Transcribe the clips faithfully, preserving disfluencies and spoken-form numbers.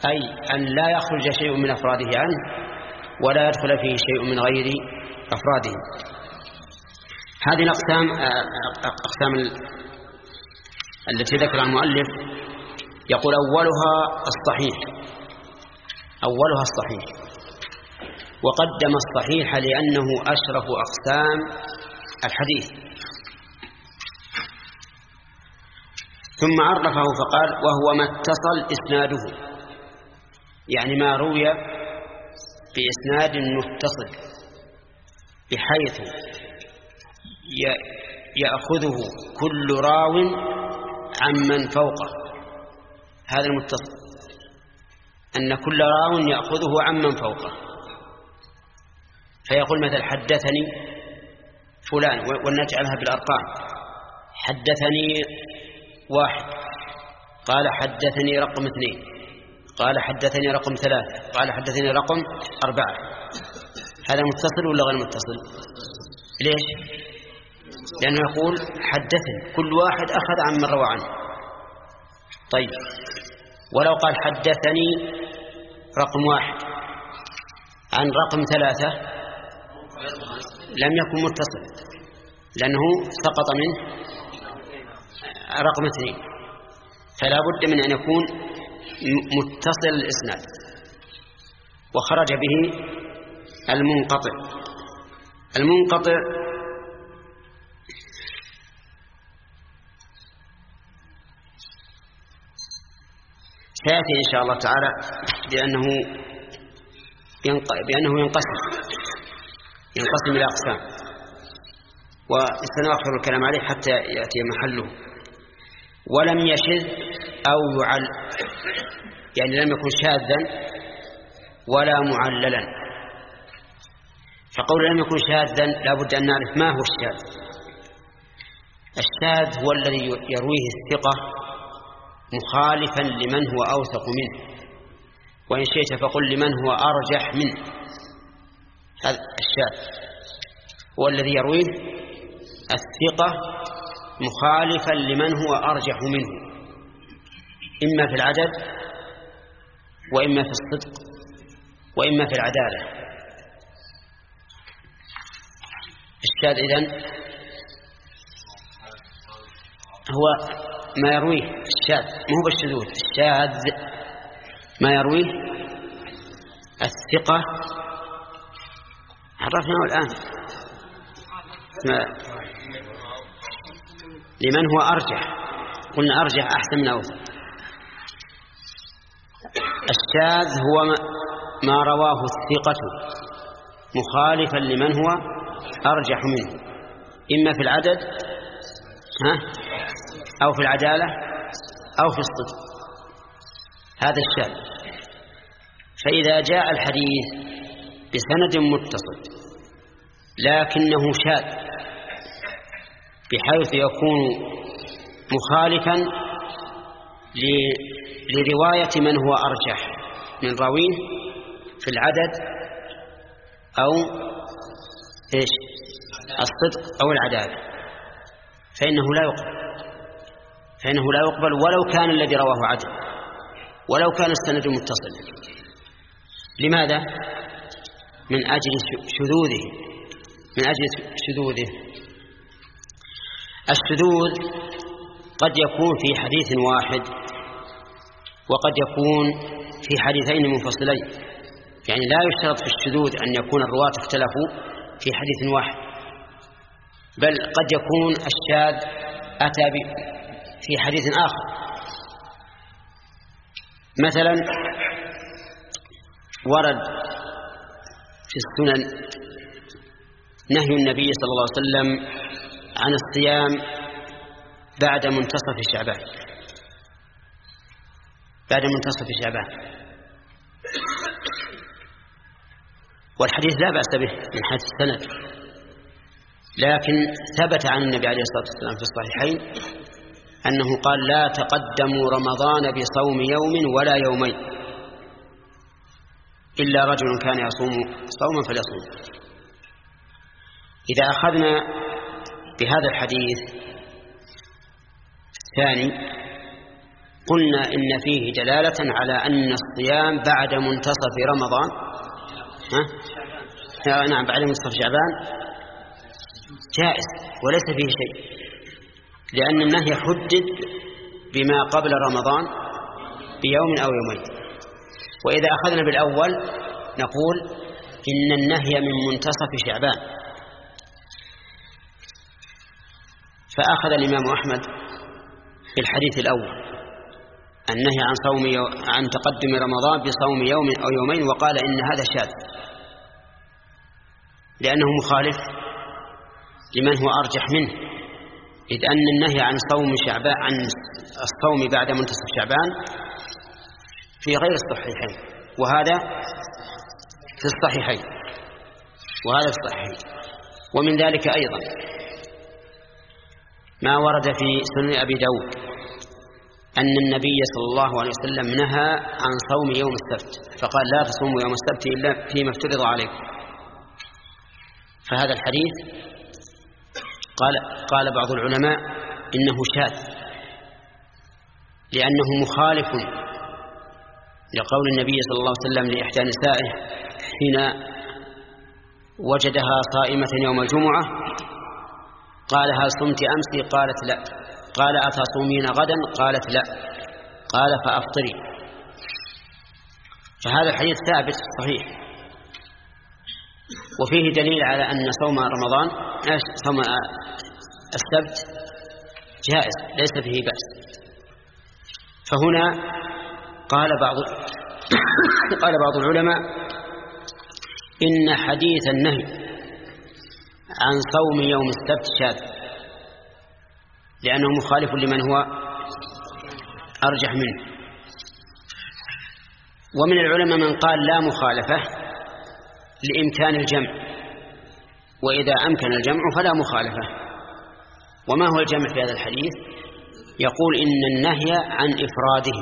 أي أن لا يخرج شيء من أفراده عنه ولا يدخل فيه شيء من غير أفراده. هذه الأقسام أقسام التي ذكر المؤلف. يقول أولها الصحيح أولها الصحيح وقدم الصحيح لأنه أشرف أقسام الحديث، ثم عرفه فقال وهو ما اتصل إسناده، يعني ما روي بإسناد متصل بحيث يأخذه كل راو عمن فوقه. هذا المتصل أن كل راو يأخذه عمن فوقه، فيقول مثل حدثني فلان، ونجعلها بالأرقام، حدثني واحد، قال حدثني رقم اثنين، قال حدثني رقم ثلاثة، قال حدثني رقم أربعة. هذا متصل ولا غير متصل؟ ليش؟ لأنه يقول حدثني، كل واحد أخذ عن من روى عنه. طيب ولو قال حدثني رقم واحد عن رقم ثلاثة لم يكن متصل، لأنه سقط منه رقم اثنين، فلا بد من أن يكون متصل الإسناد. وخرج به المنقطع. المنقطع سيأتي إن شاء الله تعالى بأنه بأنه ينقسم ينقسم إلى أقسام، وسنأخر الكلام عليه حتى يأتي محله. ولم يشذ أو يعل، يعني لم يكن شاذا ولا معللا. فقول لم يكن شاذا لا بد أن نعرف ما هو الشاذ. الشاذ هو الذي يرويه الثقة مخالفا لمن هو أوثق منه، وإن شئت فقل لمن هو أرجح منه. هذا الشاذ هو الذي يرويه الثقة مخالفا لمن هو أرجح منه، إما في العدد وإما في الصدق وإما في العدالة. الشاذ إذن هو ما يرويه الشاذ، مو بالشذوذ. الشاذ ما يرويه الثقة، عرفناه الآن، لمن هو أرجح، قلنا أرجح أحسن من أوثق. الشاذ هو ما رواه الثقة مخالفا لمن هو أرجح منه، إما في العدد ها أو في العدالة أو في الصدق. هذا الشاذ. فإذا جاء الحديث بسند متصل لكنه شاذ بحيث يكون مخالفا لرواية من هو أرجح من راويه في العدد أو إيش الصدق أو العدالة، فإنه لا يقبل فإنه لا يقبل ولو كان الذي رواه عدل، ولو كان السند متصل. لماذا؟ من أجل شذوذه من أجل شذوذه. الشذوذ قد يكون في حديث واحد وقد يكون في حديثين منفصلين، يعني لا يشترط في الشذوذ أن يكون الرواة اختلفوا في حديث واحد، بل قد يكون الشاذ أتى في حديث آخر. مثلا ورد في السنن نهي النبي صلى الله عليه وسلم عن الصيام بعد منتصف شعبان بعد منتصف شعبان والحديث لا بأس به من حيث السند، لكن ثبت عن النبي عليه الصلاة والسلام في الصحيحين أنه قال لا تقدموا رمضان بصوم يوم ولا يومين إلا رجل كان يصوم صوما فليصوم. إذا أخذنا بهذا الحديث الثاني قلنا إن فيه دلالة على أن الصيام بعد منتصف رمضان ها؟ نعم بعد منتصف شعبان جائز وليس فيه شيء، لأن النهي حدد بما قبل رمضان بيوم أو يومين. وإذا أخذنا بالأول نقول إن النهي من منتصف شعبان، فأخذ الإمام أحمد بالحديث الأول النهي عن صوم يو... عن تقدم رمضان بصوم يوم أو يومين، وقال إن هذا شاذ لأنه مخالف لمن هو أرجح منه، إذ أن النهي عن صوم شعبان عن الصوم بعد منتصف شعبان في غير الصحيحين، وهذا في الصحيحين وهذا في الصحيحين. ومن ذلك أيضا ما ورد في سنن أبي داود أن النبي صلى الله عليه وسلم نهى عن صوم يوم السبت، فقال لا تصوموا يوم السبت إلا فيما افترض عليكم. فهذا الحديث قال قال بعض العلماء إنه شاذ لأنه مخالف لقول النبي صلى الله عليه وسلم لإحدى نسائه حين وجدها صائمة يوم الجمعة قال هل صمت أمس؟ قالت لا. قال أتصومين غدا؟ قالت لا. قال فأفطري. فهذا الحديث ثابت صحيح، وفيه دليل على أن صوم رمضان صوم السبت جائز ليس فيه بأس. فهنا قال بعض قال بعض العلماء إن حديث النهي عن صوم يوم السبت شاذ لأنه مخالف لمن هو أرجح منه. ومن العلماء من قال لا مخالفة لإمكان الجمع، وإذا أمكن الجمع فلا مخالفة. وما هو الجمع في هذا الحديث؟ يقول إن النهي عن إفراده،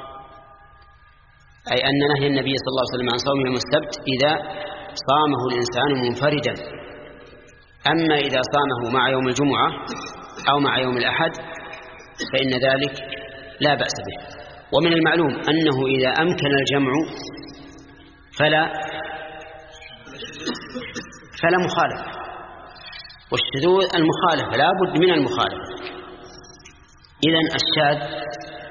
أي أن نهي النبي صلى الله عليه وسلم عن صوم يوم السبت إذا صامه الإنسان منفردا، أما إذا صامه مع يوم الجمعة أو مع يوم الأحد فإن ذلك لا بأس به. ومن المعلوم أنه إذا أمكن الجمع فلا فلا مخالفة، والشذوذ المخالفة لا بد من المخالفة. إذن الشاذ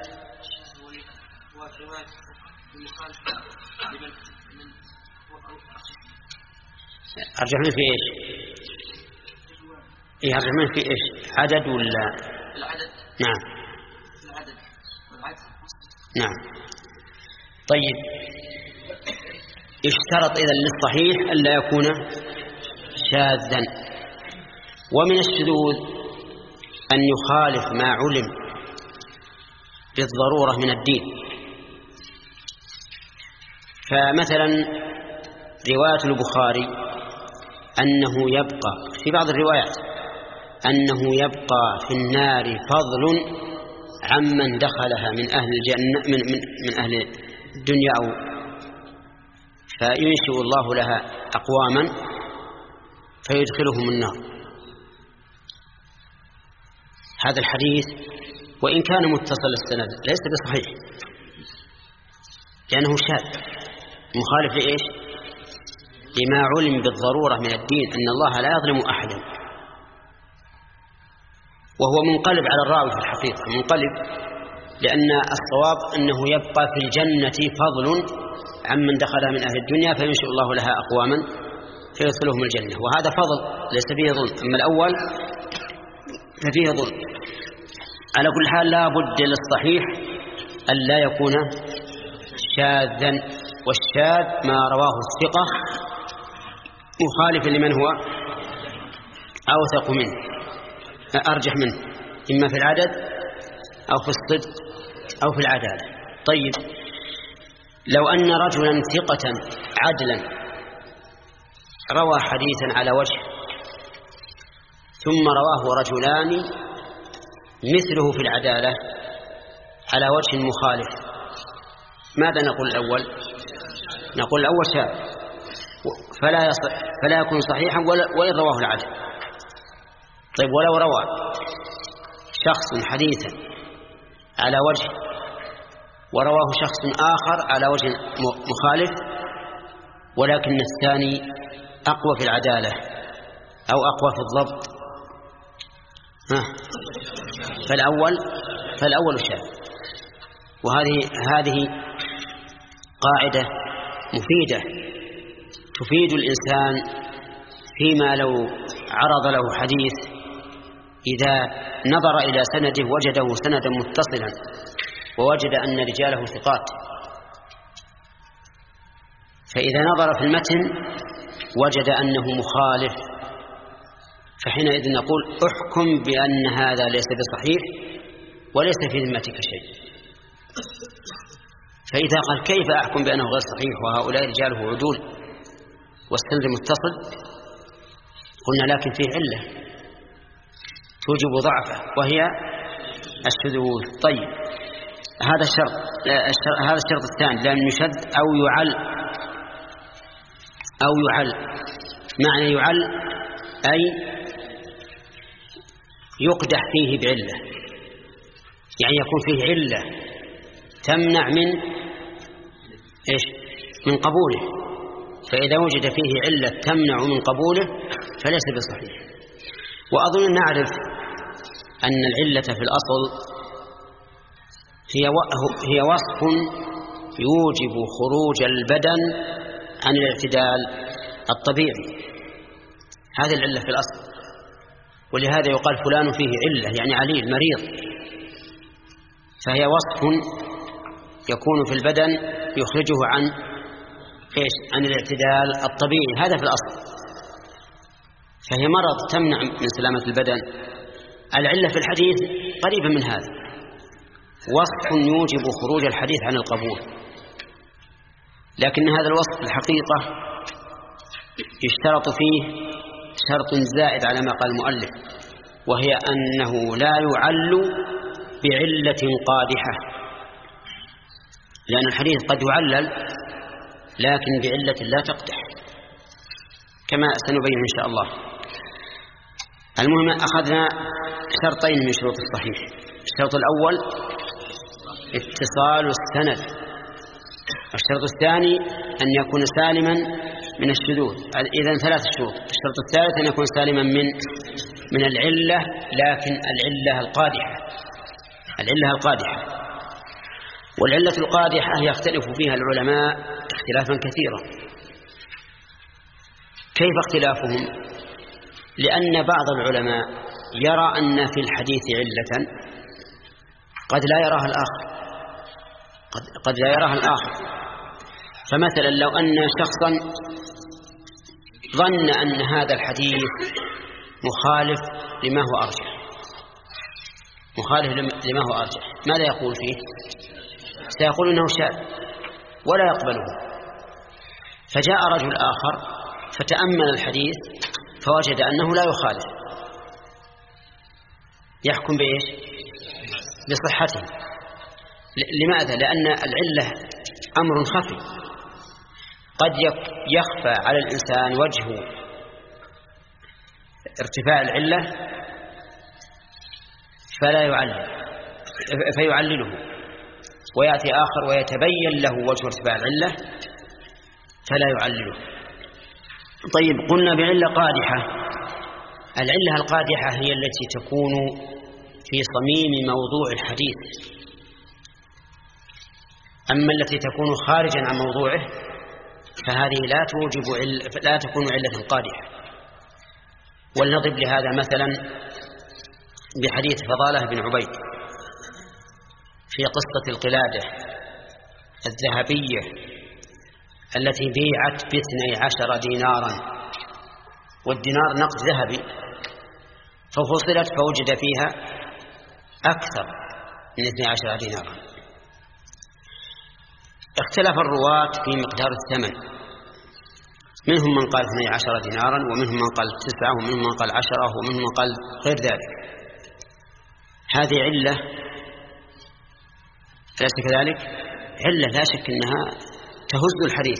أرجح منه في إيش؟ إيه أرجح منه في إيش؟ عدد ولا العدد؟ نعم العدد والعدد نعم. طيب اشترط إذن للصحيح ألا يكون شاذا. ومن الشذوذ أن يخالف ما علم بالضرورة من الدين. فمثلا رواية البخاري أنه يبقى في بعض الروايات أنه يبقى في النار فضل عمن دخلها من أهل الجنة من, من, من أهل الدنيا، أو فينشئ الله لها أقواما فيدخلهم النار. هذا الحديث وإن كان متصل السند ليس بصحيح لأنه شاذ مخالف لإيش؟ لما علم بالضرورة من الدين أن الله لا يظلم أحدا، وهو منقلب على الراوي في الحقيقة منقلب، لأن الصواب أنه يبقى في الجنة فضل عمن دخلها من أهل الدنيا فينشئ الله لها أقواما فيدخلهم الجنة، وهذا فضل ليس فيه ظلم. أما الأول ففيه ظلم. على كل حال لا بد للصحيح أن لا يكون شاذا، والشاذ ما رواه الثقة مخالف لمن هو أوثق منه أرجح منه، إما في العدد أو في الصدق أو في العدالة. طيب لو أن رجلا ثقة عدلا روى حديثا على وجه ثم رواه رجلان مثله في العدالة على وجه مخالف، ماذا نقول الأول؟ نقول الأول شاذ فلا يصح فلا يكون صحيحا وإن رواه العدل. طيب ولو روى شخص حديثا على وجه ورواه شخص آخر على وجه مخالف ولكن الثاني أقوى في العدالة أو أقوى في الضبط، ها فالأول فالأول شاذ. وهذه هذه قاعدة مفيدة تفيد الإنسان فيما لو عرض له حديث إذا نظر إلى سنده وجده سندا متصلا ووجد أن رجاله ثقات، فإذا نظر في المتن وجد أنه مخالف، فحينئذ نقول احكم بأن هذا ليس بصحيح وليس في ذمتك شيء. فإذا قال كيف أحكم بأنه غير صحيح وهؤلاء رجاله عدول والسند متصل، قلنا لكن فيه علة توجب ضعفه وهي الشذوذ. طيب هذا الشرط هذا الشرط الثاني لأن يشد أو يعل أو يعل معنى يعل أي يقدح فيه بعلة، يعني يكون فيه علة تمنع من إيش من قبوله، فإذا وجد فيه علة تمنع من قبوله فليس بصحيح. وأظن نعرف أن العلة في الأصل هي هي وصف يوجب خروج البدن عن الاعتدال الطبيعي، هذه العلة في الأصل، ولهذا يقال فلان فيه علة يعني عليل مريض، فهي وصف يكون في البدن يخرجه عن إيش عن الاعتدال الطبيعي، هذا في الأصل، فهي مرض تمنع من سلامة البدن. العلة في الحديث قريبة من هذا، وصف يوجب خروج الحديث عن القبول، لكن هذا الوصف في الحقيقة يشترط فيه شرط زائد على ما قال المؤلف، وهي أنه لا يعل بعلة قادحة، لأن الحديث قد يعلل لكن بعلة لا تقدح كما سنبين إن شاء الله. المهم أخذنا شرطين من شروط الصحيح. الشرط الأول اتصال السند، الشرط الثاني أن يكون سالما من الشذوذ. إذن ثلاث شروط. الشرط الثالث أن يكون سالما من من العلة، لكن العلة القادحة العلة القادحة والعلة القادحة يختلف فيها العلماء اختلافا كثيرا. كيف اختلافهم؟ لأن بعض العلماء يرى أن في الحديث علة قد لا يراها الآخر قد, قد لا يراها الآخر فمثلا لو أن شخصا ظن أن هذا الحديث مخالف لما هو أرجح مخالف لما هو أرجح ماذا يقول فيه؟ سيقول إنه شاذ ولا يقبله. فجاء رجل آخر فتأمل الحديث فوجد أنه لا يخالف، يحكم بإيش؟ بصحته. لماذا؟ لأن العلة أمر خفي، قد يخفى على الإنسان وجه ارتفاع العلة فلا يعلل فيعلله، ويأتي آخر ويتبين له وجه ارتفاع العلة فلا يعلله. طيب قلنا بعلة قادحة. العلة القادحة هي التي تكون في صميم موضوع الحديث، أما التي تكون خارجا عن موضوعه فهذه لا توجب عل... لا تكون علة قادحة. ولنضرب لهذا مثلا بحديث فضالة بن عبيد في قصة القلادة الذهبية التي بيعت باثني عشر دينارا، والدينار نقد ذهبي، ففصلت فوجد فيها أكثر من اثني عشر دينارا. اختلف الرواة في مقدار الثمن، منهم من قال اثني عشر دينارا ومنهم من قال تسعة ومنهم من قال عشرة ومنهم من قال غير ذلك. هذه علة أليس كذلك؟ علة لا شك أنها تهز الحديث،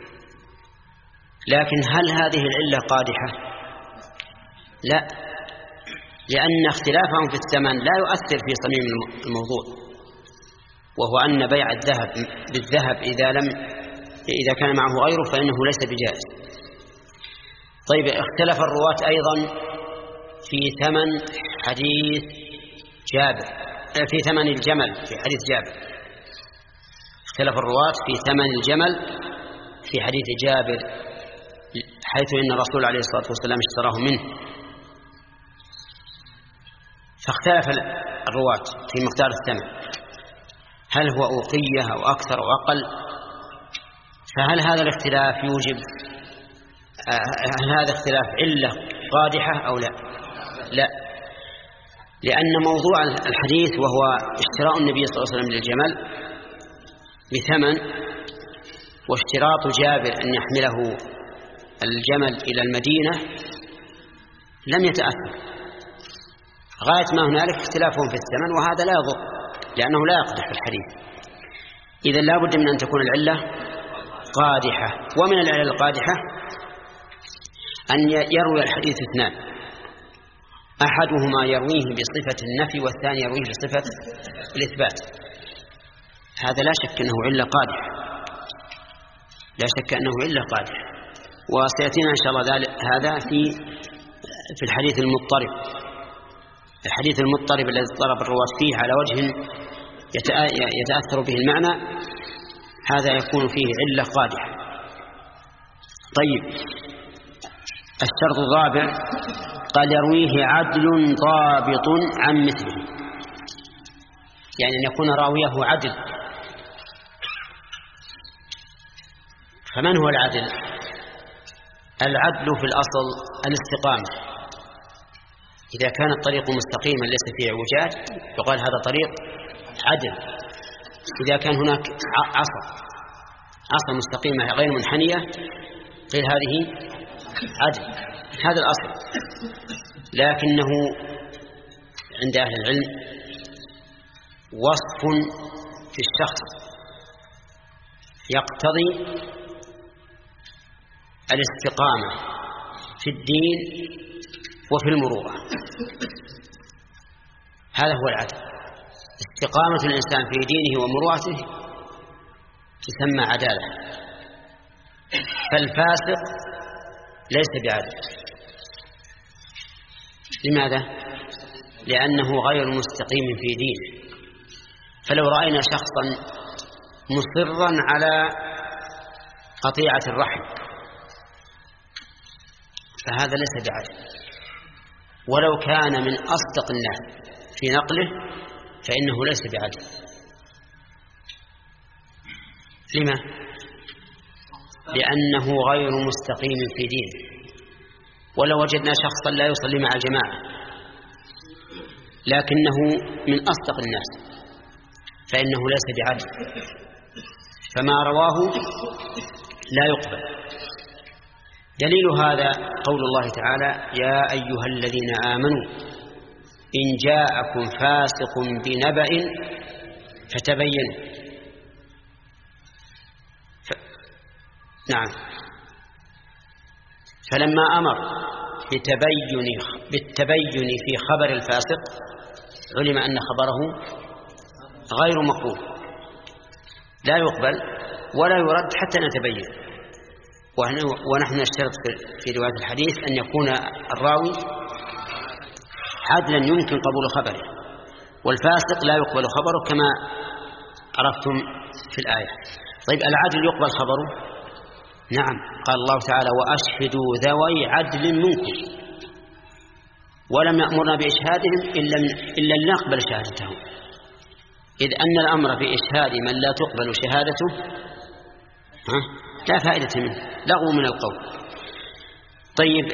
لكن هل هذه العلة قادحة؟ لا، لأن اختلافهم في الثمن لا يؤثر في صميم الموضوع. وهو أن بيع الذهب بالذهب إذا لم إذا كان معه غيره فإنه ليس بجائز. طيب، اختلف الرواة أيضا في ثمن حديث جابر في ثمن الجمل في حديث جابر. اختلف الرواة في ثمن الجمل في حديث جابر، حيث إن الرسول عليه الصلاة والسلام اشتراه منه. فاختلف الرواة في مقدار الثمن، هل هو أوقية أو أكثر أو أقل؟ فهل هذا الاختلاف يوجب هل هذا اختلاف علة قادحة أو لا؟ لا، لأن موضوع الحديث وهو اشتراء النبي صلى الله عليه وسلم للجمل بثمن، واشتراط جابر أن يحمله الجمل إلى المدينة لم يتأثر. غاية ما هنالك اختلافهم في الثمن، وهذا لا يضر لأنه لا يقدح في الحديث. إذا لا بد من أن تكون العلة قادحة. ومن العلة القادحة أن يروي الحديث اثنان، أحدهما يرويه بصفة النفي والثاني يرويه بصفة الإثبات. هذا لا شك أنه علة قادحة، لا شك أنه علة قادحة. وسيأتينا إن شاء الله هذا في في الحديث المضطرب. الحديث المضطرب الذي اضطرب الرواة فيه على وجه يتأثر به المعنى، هذا يكون فيه علة قادحة. طيب، الشرط الرابع قال يرويه عدل ضابط عن مثله، يعني أن يكون راويه عدل. فمن هو العدل؟ العدل في الأصل الاستقامة. إذا كان الطريق مستقيما ليس فيه اعوجاج يقال هذا طريق عدل. إذا كان هناك عصا عصا مستقيمة غير منحنية قيل هذه عدل. هذا الأصل. لكنه عند أهل العلم وصف في الشخص يقتضي الاستقامة في الدين وفي المروءة. هذا هو العدل. استقامة الإنسان في دينه ومروءته تسمى عدالة. فالفاسق ليس بعدل. لماذا؟ لأنه غير مستقيم في دينه. فلو رأينا شخصا مصرا على قطيعة الرحم فهذا ليس بعدل، ولو كان من أصدق الناس في نقله فإنه ليس بعدل. لما؟ لأنه غير مستقيم في دينه. ولو وجدنا شخصا لا يصلي مع الجماعة لكنه من أصدق الناس فإنه ليس بعدل، فما رواه لا يقبل. دليل هذا قول الله تعالى يا أيها الذين آمنوا إن جاءكم فاسق بنبأ فتبينوا. ف... نعم فلما أمر بتبين بالتبين في خبر الفاسق علم أن خبره غير مقبول لا يقبل ولا يرد حتى نتبين. ونحن نشترط في رواية الحديث أن يكون الراوي عدلا يمكن قبول خبره، والفاسق لا يقبل خبره كما عرفتم في الآية. طيب، العدل يقبل خبره؟ نعم، قال الله تعالى وأشهدوا ذوي عدل منكم، ولم يأمرنا بإشهادهم إلا, إلا لنقبل شهادتهم، إذ أن الأمر بإشهاد من لا تقبل شهادته ها لا فائدة منه، لغو من القول. طيب،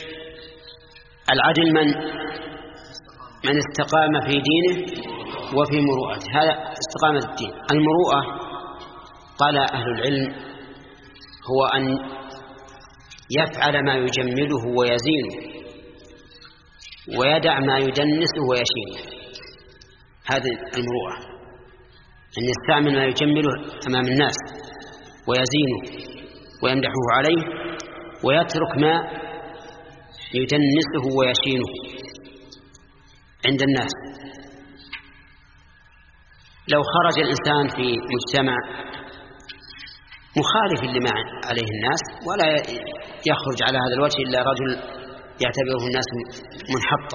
العدل من من استقام في دينه وفي مروءته، هذا استقامة الدين. المروءة قال أهل العلم هو أن يفعل ما يجمله ويزينه ويدع ما يدنسه ويشينه. هذه المروءة، أن يستعمل ما يجمله أمام الناس ويزينه ويمدحه عليه ويترك ما يدنسه ويشينه عند الناس. لو خرج الإنسان في مجتمع مخالف لما عليه الناس ولا يخرج على هذا الوجه إلا رجل يعتبره الناس منحطا،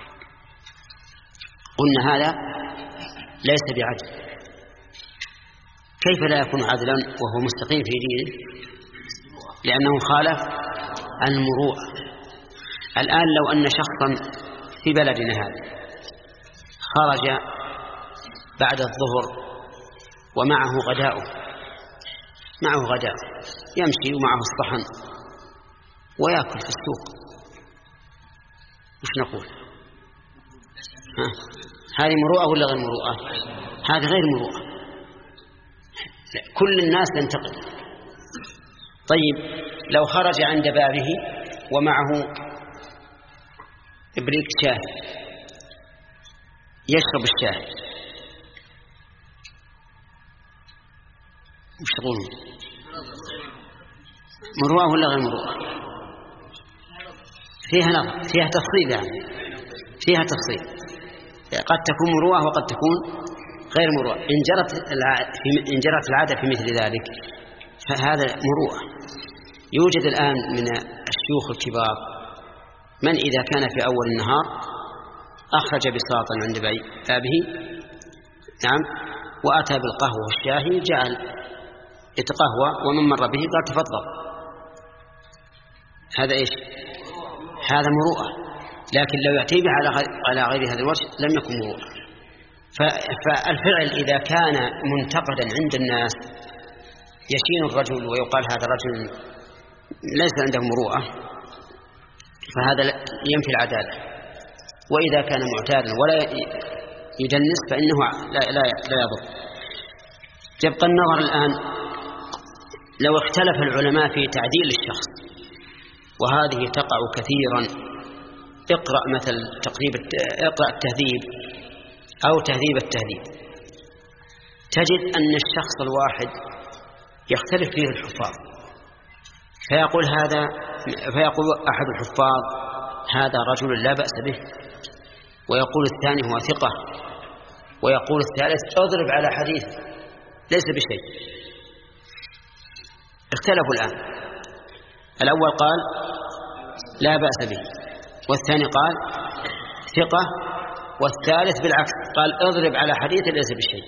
قلنا هذا ليس بعدل. كيف لا يكون عدلا وهو مستقيم في دينه؟ لأنه خالف المروءة. الآن لو أن شخصا في بلدنا هذا خرج بعد الظهر ومعه غداؤه معه غداء يمشي ومعه الصحن ويأكل في السوق، وش نقول؟ ها؟ هذه مروءة ولا غير مروءة؟ هذا غير مروءة، كل الناس تنتقد. طيب لو خرج عند بابه ومعه إبريق شاي يشرب الشاي، وش تقولون؟ مروءة ولا غير مروءة؟ فيها نظر، فيها تفصيل، يعني فيها تفصيل، قد تكون مروءة وقد تكون غير مروءة. إن جرت إن جرت العادة في مثل ذلك فهذا مروءة. يوجد الآن من الشيوخ الكبار من إذا كان في أول النهار أخرج بساطا عند بابه، نعم، وأتى بالقهوة والشاهي، جعل يتقهوى ومن مر به قال تفضل. هذا إيش؟ هذا مروءة. لكن لو يأتي به على غير هذا الوجه لم يكن مروءة. فالفعل إذا كان منتقدا عند الناس يشين الرجل ويقال هذا رجل ليس عنده مروءة، فهذا ينفي العدالة. وإذا كان معتادا ولا يدنس فإنه لا, لا, لا يضر. يبقى النظر الآن لو اختلف العلماء في تعديل الشخص، وهذه تقع كثيرا. اقرأ مثل تقريب اقرأ التهذيب أو تهذيب التهذيب، تجد أن الشخص الواحد يختلف فيه الحفاظ، فيقول هذا فيقول أحد الحفاظ هذا رجل لا بأس به، ويقول الثاني هو ثقة، ويقول الثالث اضرب على حديث ليس بشيء. اختلفوا الآن، الأول قال لا بأس به، والثاني قال ثقة، والثالث بالعكس قال اضرب على حديث ليس بشيء.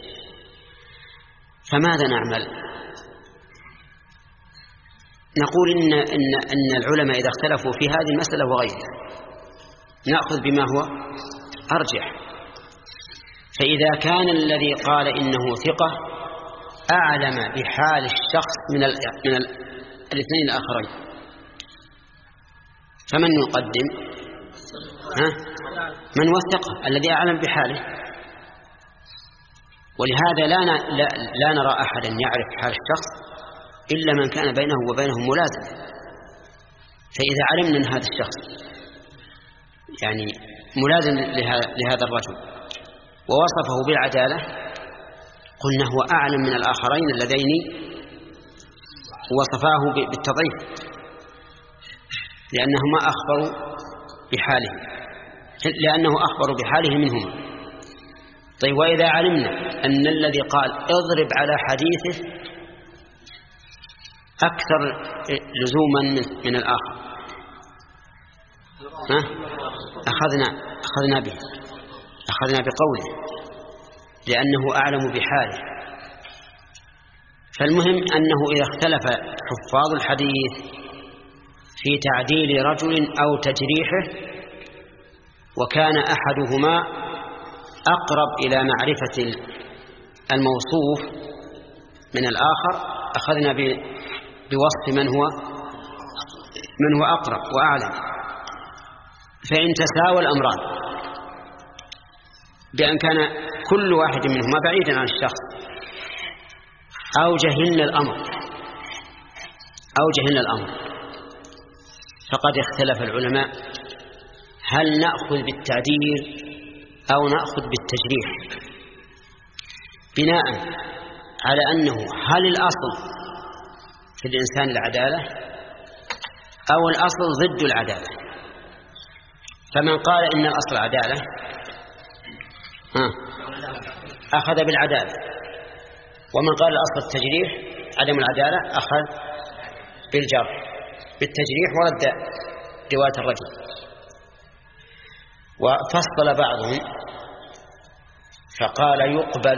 فماذا نعمل؟ نقول إن, إن, إن العلماء إذا اختلفوا في هذه المسألة وغيرها نأخذ بما هو أرجح. فإذا كان الذي قال إنه ثقة أعلم بحال الشخص من, ال من ال الاثنين الآخرين، فمن يقدم؟ ها؟ من وثقه الذي أعلم بحاله. ولهذا لا, لا, لا نرى أحدا يعرف حال الشخص إلا من كان بينه وبينه ملازم. فإذا علمنا أن هذا الشخص يعني ملازم لهذا الرجل ووصفه بالعدالة قلنا هو أعلم من الآخرين اللذين وصفاه بالتضعيف، لأنهما أخبروا بحاله لأنه أخبر بحاله منهما. طيب وإذا علمنا أن الذي قال اضرب على حديثه أكثر لزوما من, من الآخر، ها؟ أخذنا أخذنا به أخذنا بقوله لأنه أعلم بحاله. فالمهم أنه إذا اختلف حفاظ الحديث في تعديل رجل أو تجريحه وكان أحدهما أقرب إلى معرفة الموصوف من الآخر أخذنا بوصف من هو من هو أقرب وأعلم. فإن تساوى الأمران بأن كان كل واحد منهما بعيدا عن الشخص أو جهلنا الأمر أو جهلنا الأمر فقد اختلف العلماء هل نأخذ بالتعديل أو نأخذ بالتجريح، بناء على أنه هل الأصل في الإنسان العدالة أو الأصل ضد العدالة. فمن قال إن الأصل عدالة ها أخذ بالعدالة، ومن قال أصل التجريح عدم العدالة أخذ بالجرح بالتجريح ورد رواية الرجل. وفصل بعضهم فقال يقبل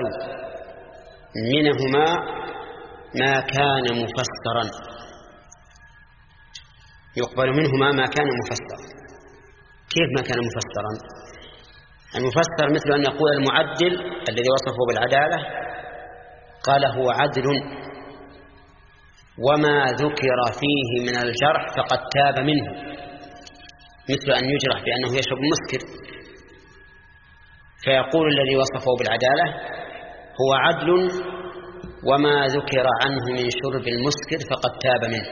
منهما ما كان مفسرا، يقبل منهما ما كان مفسرا. كيف ما كان مفسرا؟ المفسر مثل أن يقول المعدل الذي وصفه بالعدالة قال هو عدل وما ذكر فيه من الجرح فقد تاب منه، مثل أن يجرح بأنه يشرب مسكر، فيقول الذي وصفه بالعدالة هو عدل وما ذكر عنه من شرب المسكر فقد تاب منه.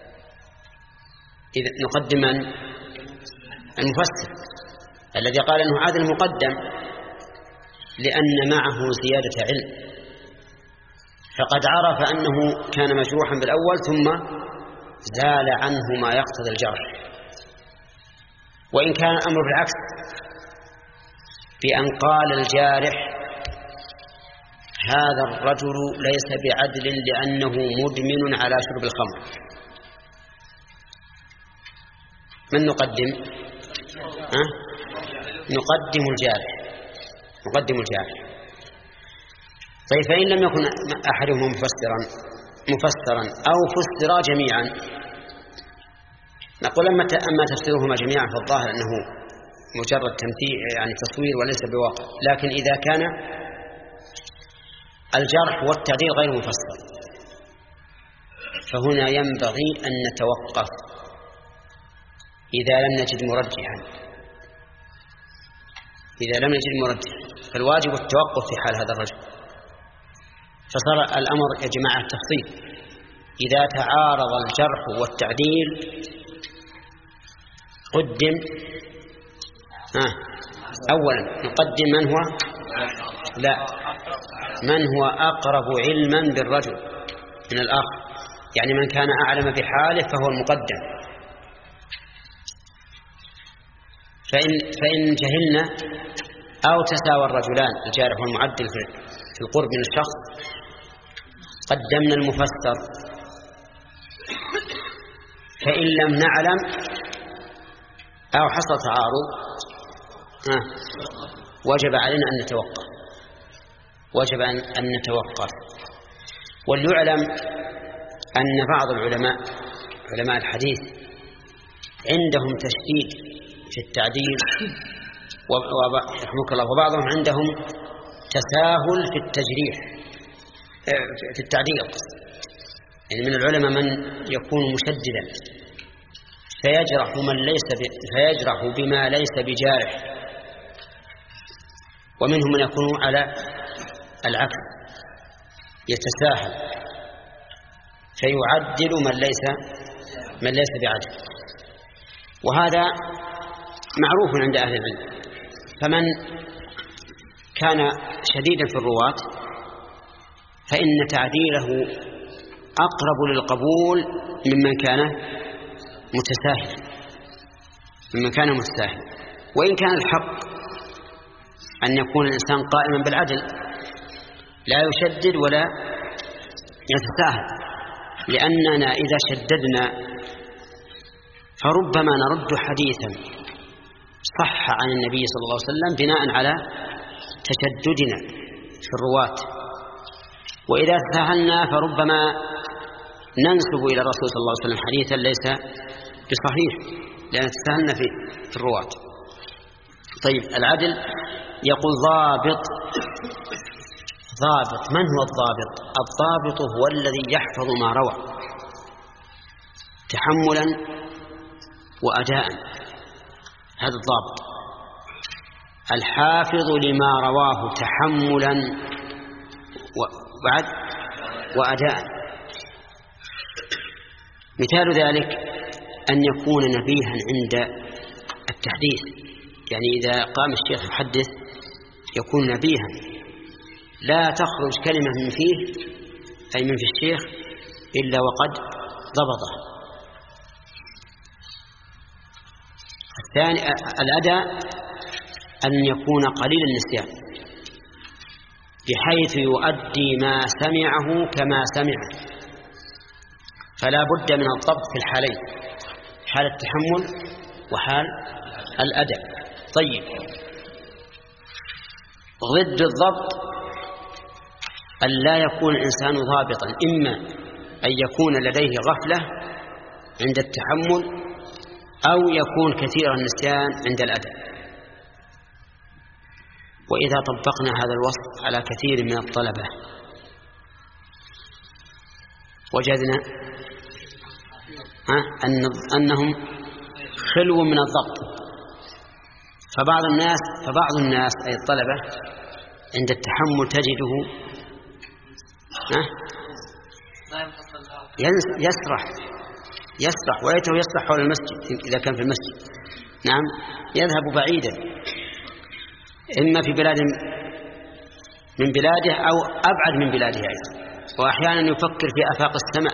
إذا نقدم المفسر الذي قال أنه عادل مقدم لأن معه زيادة علم، فقد عرف أنه كان مجروحا بالأول ثم زال عنه ما يقتضي الجرح. وإن كان الأمر بالعكس بأن قال الجارح هذا الرجل ليس بعدل لأنه مدمن على شرب الخمر، من نقدم؟ أه؟ نقدم الجارح نقدم الجارح. طيب فإن لم يكن أحدهما مفسرا مفسرا أو فسرا جميعا نقول أما أما تفسيرهما جميعا فالظاهر أنه مجرد تمثيل يعني تصوير وليس بواقع، لكن إذا كان الجرح والتعديل غير مفسر فهنا ينبغي أن نتوقف إذا لم نجد مرجحا إذا لم نجد مرجحا فالواجب التوقف في حال هذا الرجل. فصار الأمر يا جماعة التفصيل، إذا تعارض الجرح والتعديل قدم آه. أولا نقدم من هو لا من هو أقرب علما بالرجل من الآخر، يعني من كان أعلم بحاله فهو المقدم. فإن, فإن جهلنا أو تساوى الرجلان الجارح والمعدل في القرب من الشخص قدمنا المفسر. فإن لم نعلم أو حصل تعارض آه. وجب علينا أن نتوقف وجب أن نتوقف وليعلم أن بعض العلماء علماء الحديث عندهم تشديد في التعديل رحمك الله، وبعضهم عندهم تساهل في التجريح في التعديل. يعني من العلماء من يكون مشددا فيجرح من ليس ب... فيجرح بما ليس بجارح، ومنهم من يكون على العكس يتساهل فيعدل من ليس من ليس بعدل، وهذا معروف عند أهل العلم. فمن كان شديدا في الرواة فإن تعديله أقرب للقبول ممن كان متساهل ممن كان متساهل. وإن كان الحق أن يكون الإنسان قائما بالعدل لا يشدد ولا يتساهل، لأننا إذا شددنا فربما نرد حديثا صح عن النبي صلى الله عليه وسلم بناء على تشددنا في الرواة، وإذا تساهلنا فربما ننسب إلى الرسول صلى الله عليه وسلم حديثا ليس بصحيح لأن تساهلنا في, في الرواة. طيب العدل يقول ضابط ضابط من هو الضابط؟ الضابط هو الذي يحفظ ما روى تحملا وأداء، هذا الضابط الحافظ لما رواه تحملا وبعد وأداء. مثال ذلك أن يكون نبيها عند التحديث، يعني إذا قام الشيخ يحدث يكون نبيها لا تخرج كلمة من فيه أي من في الشيخ إلا وقد ضبطها. الثاني الأداء أن يكون قليل النسيان، بحيث يؤدي ما سمعه كما سمعه، فلا بد من الضبط في الحالين، حال التحمل وحال الأداء. طيب، ضد الضبط أن لا يكون الإنسان ضابطا، إما أن يكون لديه غفلة عند التحمل أو يكون كثير النسيان عند الأداء. وإذا طبقنا هذا الوصف على كثير من الطلبة وجدنا أن أنهم خلو من الضبط. فبعض الناس فبعض الناس أي الطلبة عند التحمل تجده يسرح يسرح وليته يسرح حول المسجد إذا كان في المسجد، نعم، يذهب بعيدا، إما في بلاد من بلاده أو أبعد من بلاده أيضا، وأحيانا يفكر في آفاق السماء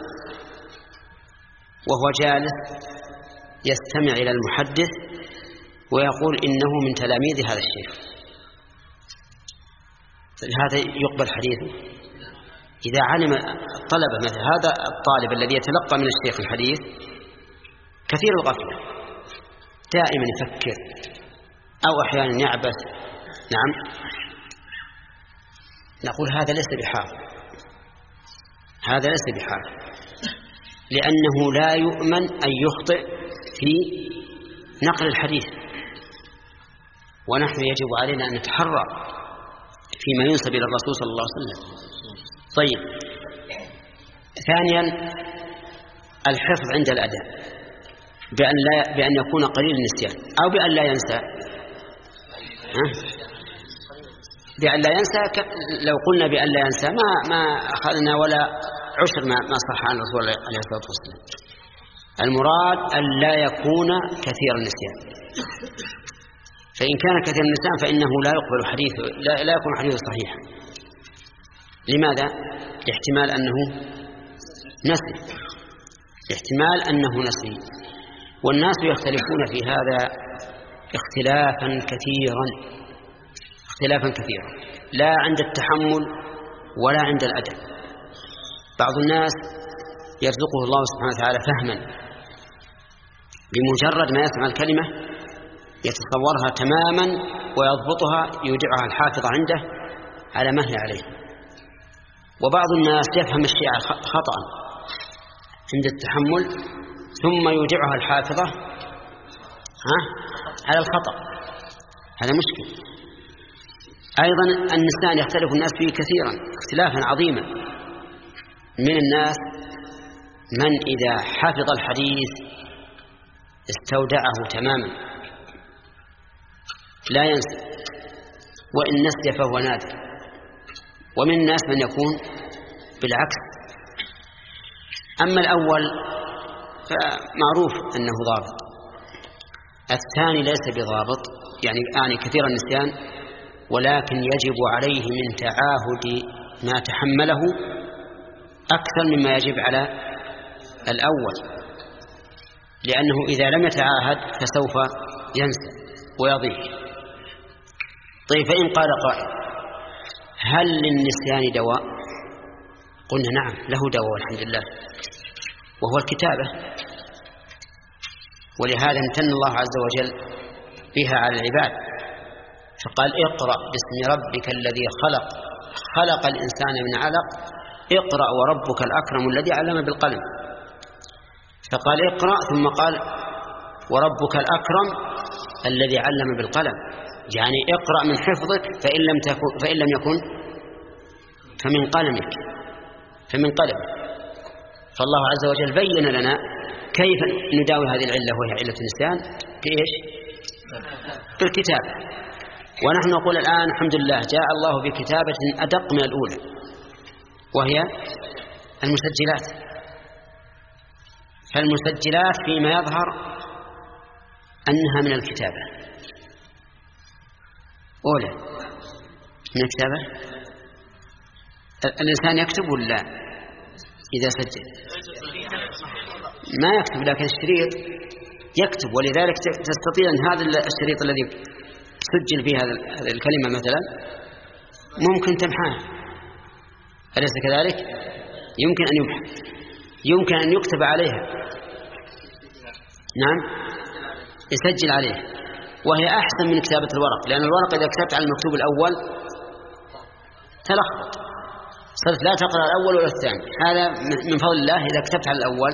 وهو جالس يستمع إلى المحدث ويقول إنه من تلاميذ هذا الشيخ. هذا يقبل حديثه؟ إذا علم الطلبة مثل هذا الطالب الذي يتلقى من الشيخ الحديث كثير الغفلة، دائما يفكر أو أحيانا يعبث، نعم، نقول هذا ليس بحال، هذا ليس بحال، لأنه لا يؤمن أن يخطئ في نقل الحديث، ونحن يجب علينا أن نتحرى فيما ينسب إلى الرسول صلى الله عليه وسلم. طيب، ثانيا الحفظ عند الأداء بأن, لا بأن يكون قليل النسيان أو بأن لا ينسى. بأن لا ينسى، لو قلنا بأن لا ينسى ما ما أخذنا ولا عشر ما ما صح عن الرسول عليه الصلاة والسلام. المراد أن لا يكون كثير النسيان، فإن كان كثير النسيان فإنه لا يقبل حديثه، لا, لا يكون حديثه صحيحا. لماذا؟ لاحتمال أنه نسي، احتمال أنه نسي، والناس يختلفون في هذا اختلافا كثيرا اختلافا كثيرا لا عند التحمل ولا عند الأدب. بعض الناس يرزقه الله سبحانه وتعالى فهما، بمجرد ما يسمع الكلمة يتصورها تماما ويضبطها، يودعها الحافظ عنده على ما هي عليه. وبعض الناس يفهم الشيء خطأ عند التحمل ثم يودعها الحافظة ها على الخطأ، هذا مشكل. أيضا النسيان يختلف الناس فيه كثيرا اختلافا عظيما. من الناس من إذا حفظ الحديث استودعه تماما لا ينسى، وإن نسي فهو نادر. ومن الناس من يكون بالعكس. أما الأول فمعروف أنه ضابط، الثاني ليس بضابط، يعني يعني كثير النسيان، ولكن يجب عليه من تعاهد ما تحمله أكثر مما يجب على الأول، لأنه إذا لم يتعاهد فسوف ينسى ويضيع. طيب، فإن قال قائل هل للنسيان دواء؟ قلنا نعم، له دواء والحمد لله، وهو الكتابة. ولهذا امتن الله عز وجل بها على العباد، فقال اقرأ باسم ربك الذي خلق خلق الإنسان من علق اقرأ وربك الأكرم الذي علم بالقلم. فقال اقرأ ثم قال وربك الأكرم الذي علم بالقلم، يعني اقرأ من حفظك، فإن لم تكن فإن لم يكن فمن قلمك فمن قلمك. فالله عز وجل بين لنا كيف نداوي هذه العلة وهي علة النسيان بإيش؟ بالكتابة. ونحن نقول الآن الحمد لله جاء الله بكتابة أدق من الأولى وهي المسجلات. فالمسجلات فيما يظهر أنها من الكتابة أولى من الكتابة. الإنسان يكتب ولا إذا سجل ما يكتب، لكن الشريط يكتب، ولذلك تستطيع أن هذا الشريط الذي سجل فيه هذه الكلمة مثلا ممكن تمحاه، أليس كذلك؟ يمكن أن يمحى، يمكن أن يكتب عليها. نعم، يسجل عليه، وهي أحسن من كتابة الورق، لأن الورق إذا كتبت على المكتوب الأول تلخبط، صرت لا تقرأ الأول ولا الثاني. هذا من فضل الله، إذا كتبت على الأول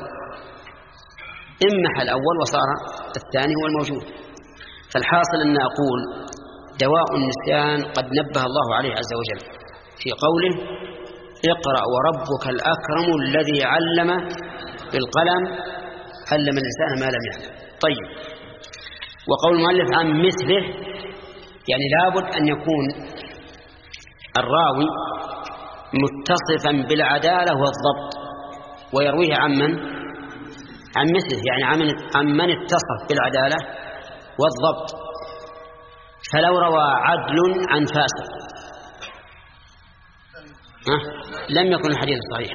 امح الأول وصار الثاني هو الموجود. فالحاصل أن أقول دواء النسيان قد نبه الله عليه عز وجل في قوله اقرأ وربك الأكرم الذي علم بالقلم علم الإنسان ما لم يعلم. طيب، وقول المؤلف عن مثله يعني لابد أن يكون الراوي متصفا بالعدالة والضبط ويرويه عن من؟ عن مثله، يعني عن من اتصف بالعدالة والضبط. فلو روى عدل عن فاسق ها؟ لم يكن الحديث صحيح.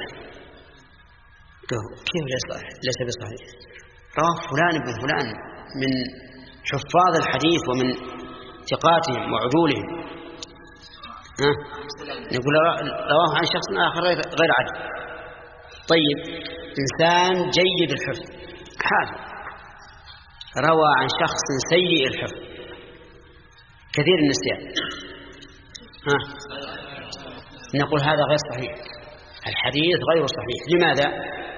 كيف ليس بصحيح؟ رواه فلان ابن فلان من حفاظ الحديث ومن ثقاتهم وعدولهم، ها؟ نقول رواه عن شخص آخر غير عدل. طيب، إنسان جيد الحفظ حال روى عن شخص سيء الحفظ كثير النسيان، ها؟ نقول هذا غير صحيح، الحديث غير صحيح. لماذا؟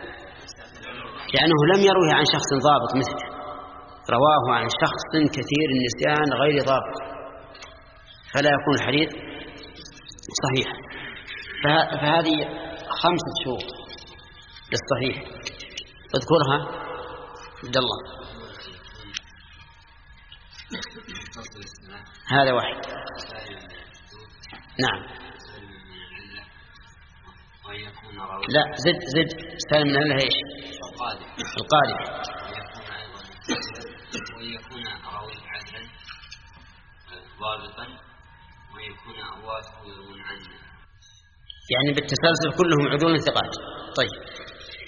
لأنه لم يروه عن شخص ضابط مثله، رواه عن شخص كثير النسيان غير ضابط، فلا يكون الحديث صحيح. فهذه خمسة شروط للصحيح، اذكرها عبد الله. هذا واحد. نعم، لا زد زد سالم من الله ايش؟ القادم. ويكون راوي عدلا ضابطا ويكون أرواته يروون عنه، يعني بالتسلسل كلهم عدول ثقات. طيب،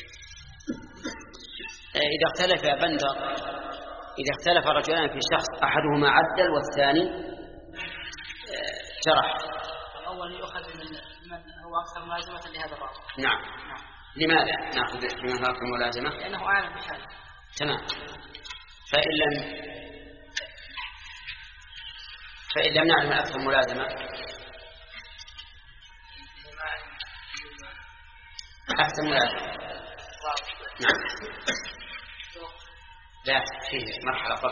إذا اختلف يا بندر، إذا اختلف رجلان في شخص أحدهما عدل والثاني جرح، الأول يؤخذ من من هو أكثر ملازمة لهذا الراوي. نعم. لماذا نأخذ من هذا أكثر ملازمة؟ لأنه أعلم بحاله. تمام. فإن لم فإن لم نعلم أكثر ملازمة أحسن ملازمة. نعم. لا، فيه مرحلة قبل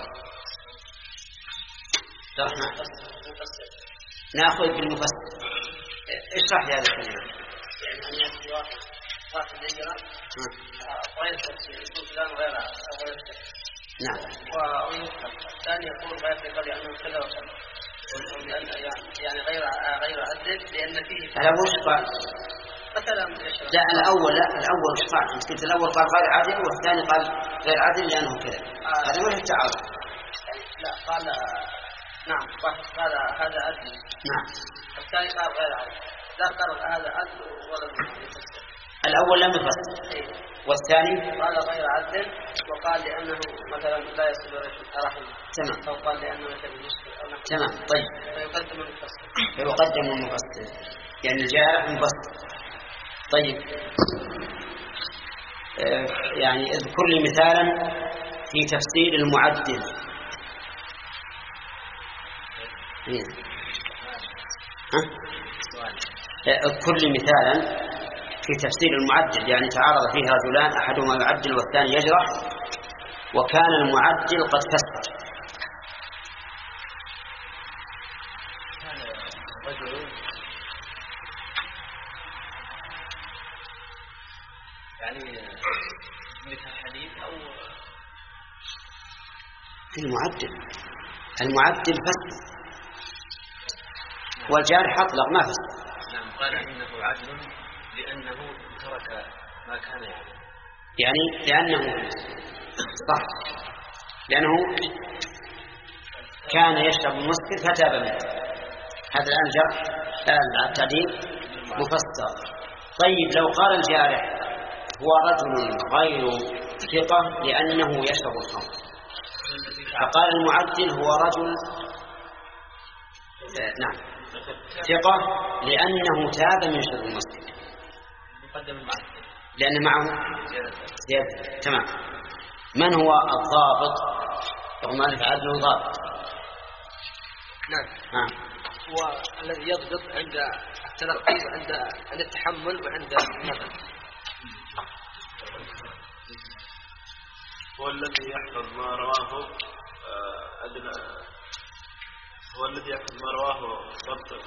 شرحنا. نأخذ بالمفسر. اشرح لي هذا الكلمة. يعني أن يأتي واحد واحد الهجرة غير تفسير يقول فلان غير غير نعم. والثاني يقول غير ثقة لأنه كذا وكذا، يعني غير غير عدل لأن فيه. هذا وش قال؟ مثلا لا الأول لا الأول وش قال؟ أنت قلت الأول قال غير عدل والثاني قال غير عدل لأنه كذا. آه هذا وش التعارض؟ لا قال نعم قال هذا عدل. نعم. الثاني قال غير عدل. لا قال هذا عدل ولا يفسر. الأول لم يفسر. والثاني قال غير عدل وقال لأنه مثلا لا يصل رحمه. تمام. أو قال لأنه مثلا يشكر. تمام. طيب. فيقدم المفسر. فيقدم المفسر يعني الجارح مفسر. طيب، آه يعني اذكر لي مثالا في تفسير المعدل. ها؟ اذكر لي مثالا في تفسير المعدل، يعني تعارض فيه رجلان أحدهما يعدل والثاني يجرح وكان المعدل قد فسر. يعني مثل الحديث أو المعدل المعدل فسر والجارح أطلق ما فسر. نعم. قال إنه عدل لأنه ترك ما كان يعني يعني لأنه صح لأنه كان يشرب المسكر فتاب منه. هذا الآن جرح التعديل مفسر. طيب، لو قال الجارح هو رجل غير ثقة لأنه يشرب الخمر، فقال المعدل هو رجل آه نعم ثقة لأنه تاب من شر المسجد، مقدم المعنى لأن معه زيادة. تمام. من هو الضابط؟ يقول مالك عدل ضابط. نعم. ها. هو الذي يضبط عند التلقي وعند عند التحمل وعند النقل. هو الذي يحفظ ما رواه أدنى، هو الذي يحفظ ما رواه ضبط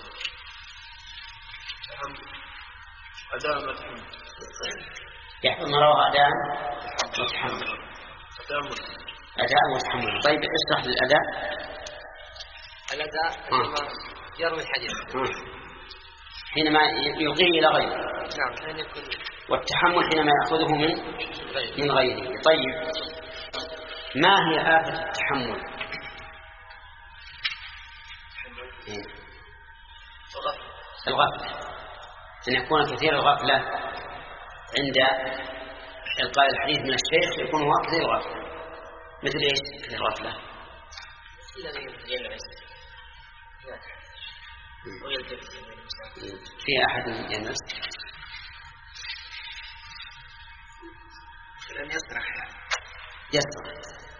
أداء متحمل، يحفظ ما رواه أداء متحمل. أداء متحمل. طيب اشرح للأداء. الأداء حينما يروي الحديث، حينما يلقيه إلى غيره. نعم. حين يكون. والتحمل حينما يأخذه من من غيره. طيب ما هي آفة التحمل؟ الغفلة، أن يكون كثير الغفلة عند إلقاء الحديث من الشيخ يكون هو كثير الغفلة. مثل إيش كثير الغفلة؟ في أحد ينس لم يسرح يسرح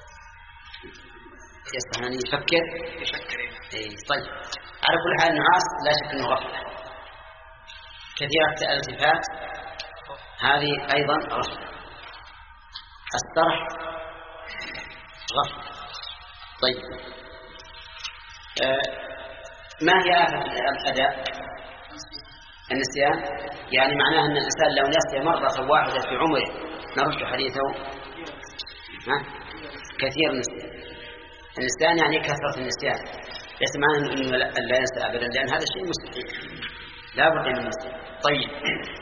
يسرح يعني يفكر يفكر. إيه. طيب على كل حال النعاس لا شك أنه غفلة كثيرة الالتفات، هذه أيضا غفلة. السرح غفلة. طيب آه ما هي آفة الأداء؟ النسيان، يعني معناه أن الإنسان لو نسي مرة واحدة في عمره نرد حديثه. ها؟ كثير نسيان. النسيان يعني كثرة النسيان، ليس معناه أنه لا ينسى أبدا، لأن هذا شيء مستحيل، لا بد من النسيان. طيب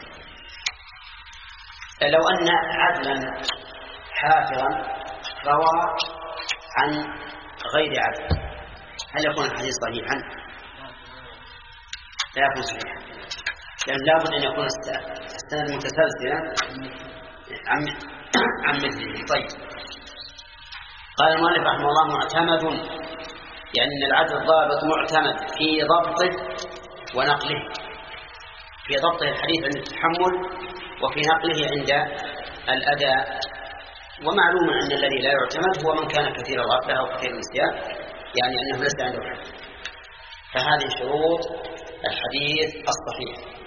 لو أن عدلا حافظا روى عن غير عدل، هل يكون الحديث صحيحا؟ لا يكون صحيحا، لأن لا بد أن يكون السند متسلسلا عن عن مثله. طيب قال المؤلف رحمه الله معتمد، يعني أن العدل الضابط معتمد في ضبطه ونقله، في ضبطه الحديث عند التحمل وفي نقله عند الأداء. ومعلوم أن الذي لا يعتمد هو من كان كثير الغفلة أو كثير النسيان، يعني أنه ليس عنده حديث. فهذه شروط الحديث الصحيح.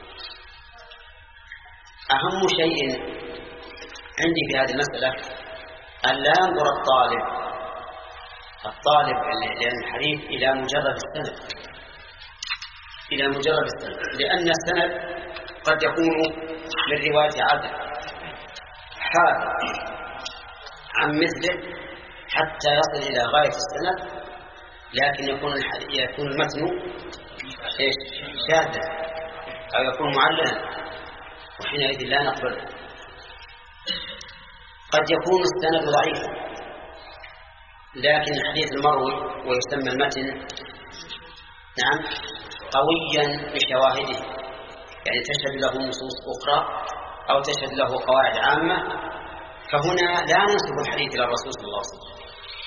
أهم شيء عندي في هذه المسألة أن لا ينظر الطالب الطالب لأن الحديث إلى مجرد السند، إلى مجرد السند، لأن السند قد يكون من رواية عدل حال عن مثله حتى يصل إلى غاية السند، لكن يكون يكون المتن شاذا أو يكون معللا، وحينئذ لا نقبله. قد يكون السند ضعيفا لكن الحديث المروي ويسمى المتن نعم قويا بشواهده، يعني تشهد له نصوص أخرى أو تشهد له قواعد عامة، فهنا لا ننسب الحديث إلى الرسول صلى الله عليه وسلم،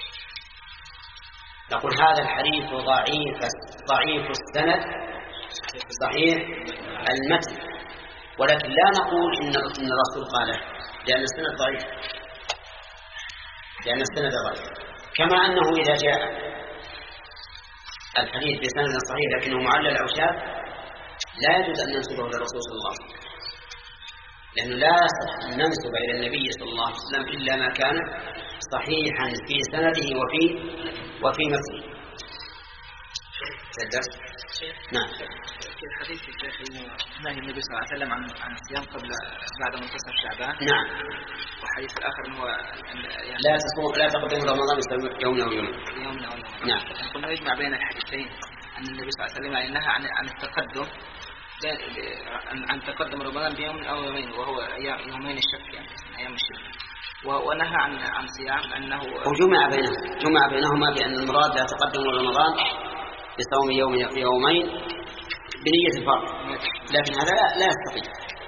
نقول هذا الحديث ضعيف ضعيف السند صحيح المتن، ولكن لا نقول إن إن الرسول قاله، لأن السند ضعيف، لأن السند ضعيف. كما أنه إذا جاء الحديث بسند صحيح لكنه معلل أو شاذ لا يجوز أن ننسبه إلى الرسول صلى الله عليه وسلم، لأنه لا يصح أن ننسب إلى النبي صلى الله عليه وسلم إلا ما كان صحيحا في سنده وفي وفي متنه. نعم. في الحديث في الشيخ نهي النبي صلى الله عليه وسلم عن عن الصيام قبل بعد منتصف شعبان. نعم. والحديث الآخر هو يعني لا تصوم لا تقدم رمضان يومنا ويوم. يومنا ويوم. نعم. كنا نجمع بين الحديثين أن النبي صلى الله عليه وسلم نهى عن عن التقدم عن تقدم رمضان بيوم أو يومين، وهو يومين الشك يعني أيام الشك، ونهى عن عن صيام أنه وجمع بينهم جمع بينهما بأن المراد لا تقدم رمضان بصوم يوم يومين بنية الفرض، لكن هذا لا, لا يستطيع،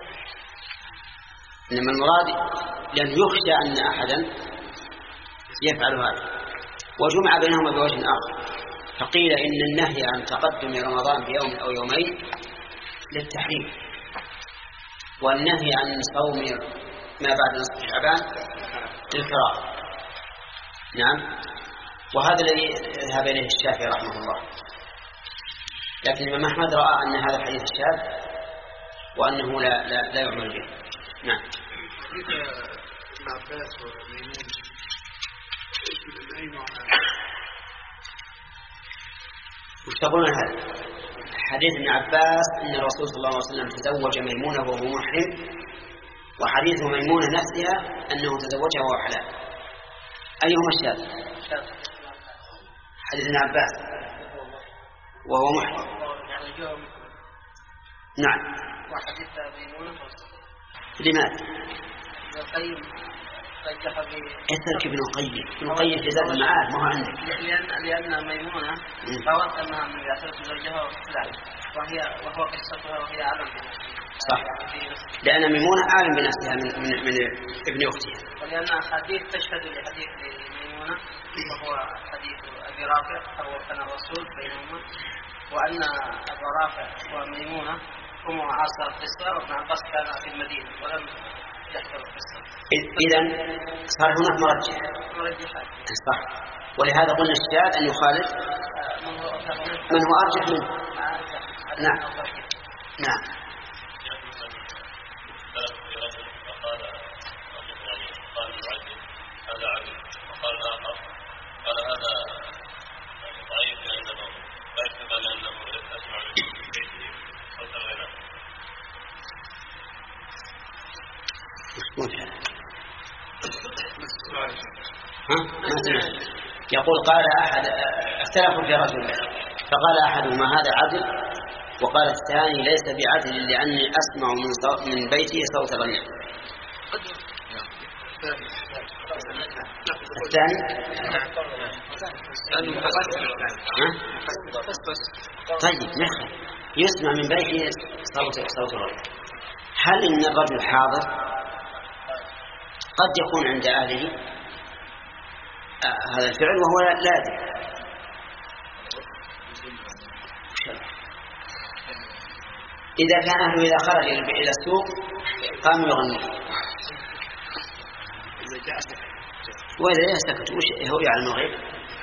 إنما المراد لأن يخشى أن أحدا يفعل هذا. وجمع بينهما بوجه آخر فقيل إن النهي عن تقدم رمضان بيوم أو يومين للتحريم، والنهي عن صوم ما بعد نصف شعبان للكراهة. نعم، وهذا الذي ذهب إليه الشافعي رحمه الله، لكن الإمام أحمد رأى أن هذا الحديث الشاذ وأنه لا لا, لا يعمل به. نعم. ابن عباس وميمون وش تقولون هذا؟ حديث ابن عباس أن الرسول صلى الله عليه وسلم تزوج ميمونة وهو محرم، وحديث ميمونة نفسها أنه تزوجها وهو حلال، أيهما الشاذ؟ حديث ابن عباس وهو محرم. نعم. وحديث ميمونة لماذا؟ اترك ابن القيم، ابن القيم في زاد المعاد ما هو عندك. لأن لأن ميمونة روت أنها من يعترف زوجها وفلان، وهي وهو قصتها وهي أعلم بنفسها. صح، لأن ميمونة أعلم بنفسها من, من, من ابن أختها. ولأن حديث تشهد لحديث ميمونة وهو حديث أبي رافع أو كان الرسول بينهما، وأن أبا رافع وميمونة هم عاصر القصة، وابن عباس كان في المدينة ولم يحضر القصة. إذن صار هناك مرجح. مرجحات. صح، ولهذا قلنا الشاذ أن يخالف من هو أرجح منه. نعم. نعم. هذا عدل، وقال آخر قال هذا ضعيف لأنه لا يحتمل أنه يسمع من بيته صوت الغناء. ها؟ يقول قال أحد اختلفوا في رجل، فقال أحدهما هذا عدل، وقال الثاني ليس بعدل لأني أسمع من, صوت من بيتي صوت الغناء. الثاني طيب نخل يسمع من بيته صوت صوت الغناء. هل إن الرجل حاضر؟ قد يكون عند أهله هذا الفعل وهو لا يدري. إذا كان أهله إذا خرج إلى السوق قاموا يغنون، وإذا يسكت هو يعلم الغيب.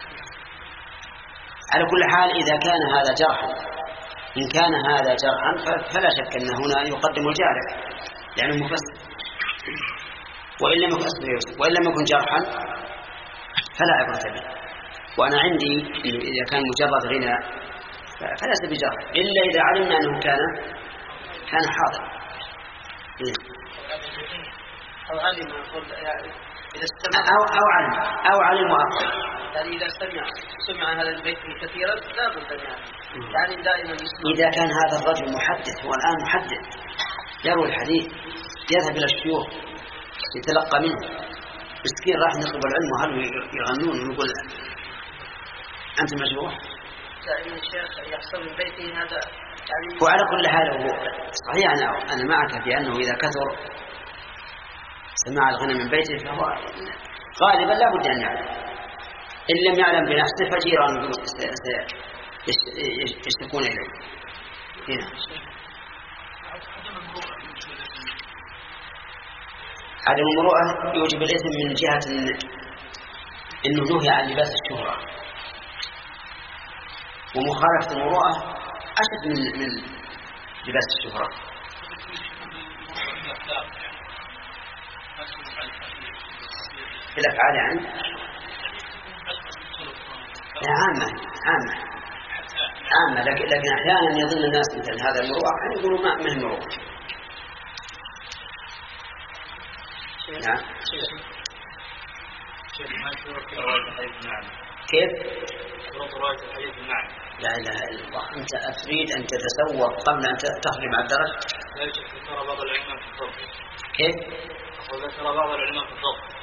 على كل حال إذا كان هذا جرحا، إن كان هذا جرحا فلا شك أن هنا يقدم الجارح لأنه مفسر، وإن لم يكن وإن لم يكن جرحا فلا عبرة به. وأنا عندي إذا كان مجرد غناء فليس بجرح إلا إذا علمنا أنه كان كان حاضر. أو علم إذا استمع أو أو علم أو علم وأقل. يعني إذا سمع سمع هذا البيت كثيرا لا بد يعني دائما يسمع. إذا كان هذا الرجل محدث والآن محدث يروي الحديث يذهب إلى الشيوخ يتلقى منه، مسكين راح يطلب العلم وهل يغنون ويقول أنت مجروح. دائما الشيخ يحصل من بيته هذا يعني. وعلى كل حال هو صحيح أنا أنا معك في أنه إذا كثر سماع الغنى من بيته فهو غالبا لا بد أن يعلم، إن لم يعلم بنفسه فجيران يشتكون إليه. هنا عدم المروءة يوجب الإثم من جهة إنه نهي عن لباس الشهرة، ومخالفة المروءة أشد من من لباس الشهرة. في الأفعال يعني عامة عامة عامة لكن لكن أحيانا يظن الناس مثل هذا المروءة أن يقولوا ما ما المروءة. نعم. كيف؟ لا إله إلا الله. أنت أتريد أن تتسوق قبل أن تخرج مع الدرج؟ لا ذكر بعض العلماء في الضبط. كيف؟ وذكر بعض العلماء في الضبط.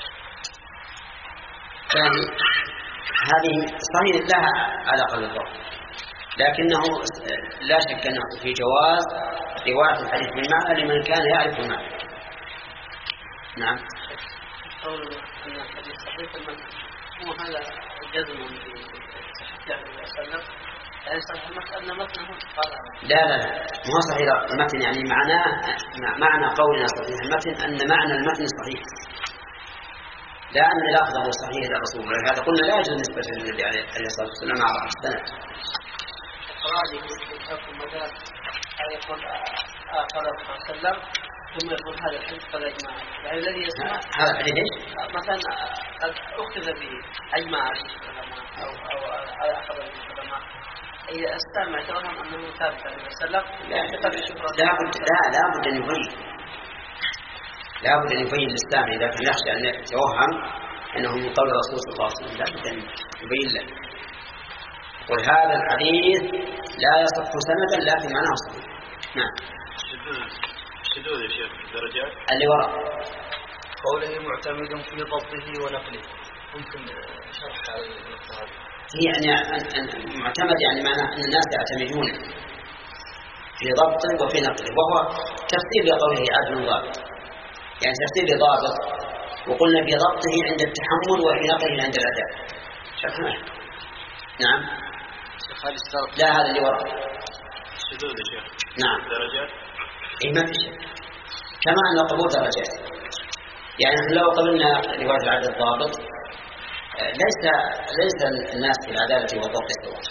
يعني هذه صحيح لها علاقة بالضبط، لكنه لا شك أنه في جواز رواية الحديث بالمعنى لمن كان يعرف المعنى. نعم. قول أن الحديث صحيح مو هذا جزم النبي صلى الله عليه وسلم يعني صحيح المتن أن متنه قال لا لا لا ما هو صحيح المتن، يعني معناه معنى قولنا صحيح المتن أن معنى المتن صحيح، لا أن لفظه صحيح للرسول، ولهذا قلنا لا يجوز نسبة للنبي عليه الصلاة والسلام مع بعض السند. القرآن يحكم مجال أن يقول قال صلى الله عليه وسلم ثم يقول هذا الحديث قد أجمع، يعني الذي يسمع هذا الحديث إيش؟ مثلا قد أخذ بأجمع العلماء أو أو أخذ العلماء إذا استمع ترهم أنه ثابت عليه وسلم لا لا لا لا بد أن يبين لا بد أن يبين للسامع إذا كان يخشى أن يتوهم أنه من قول الرسول صلى الله عليه وسلم، لا بد أن يبين له. وهذا الحديث لا يصح سندا لكن معناه صحيح. نعم. الشذوذ يا شيخ درجات اللي وراء قوله معتمد في ضبطه ونقله، ممكن شرح هذا؟ يعني معتمد يعني معناه أن الناس يعتمدون في ضبطه وفي نقله، وهو تفسير لقوله عدل ضابط، يعني تفسير لضابط، وقلنا في ضبطه عند التحمل وفي نقله عند الأداء. شفنا؟ نعم. لا هذا اللي وراء الشذوذ يا شيخ. نعم. درجات. إيه ما في شيء. كما أن القبول درجات، يعني لو قبلنا رواية العدل الضابط ليس ليس الناس في العدالة والضبط سواء.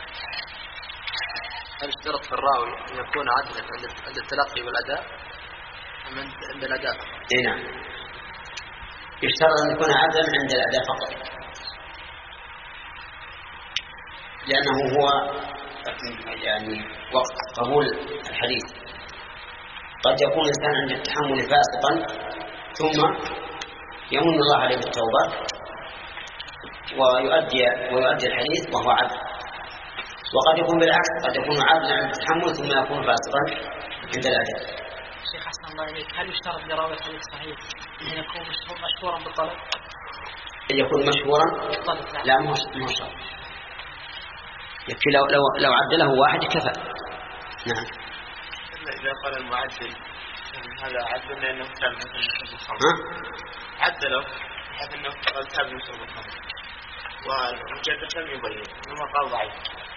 هل اشترط في الراوي أن يكون عدلا عند التلقي والأداء أم عند الأداء؟ إيه نعم، يشترط أن يكون عدلا عند الأداء فقط، لأنه هو يعني وقت قبول الحديث. قد يكون الإنسان عند التحمل فاسقا ثم يمن الله عليه بالتوبة ويؤدي ويؤدي الحديث وهو عدل، وقد يكون بالعكس، قد يكون عدلا عند التحمل ثم يكون فاسقا عند الأداء. شيخ حسن الله عليك، هل يشترط لراوي الحديث صحيح أن يكون مشهورا بالطلب؟ أن يكون مشهورا؟ لا مو شرط، يكفي لو لو لو عدله واحد كفى. نعم. إذا قال المعدل هذا عدل لأنه تاب من شرب الخمر، عدله بحيث أنه قال تاب من شرب الخمر، والمجدد لم يبين ثم قال ضعيف،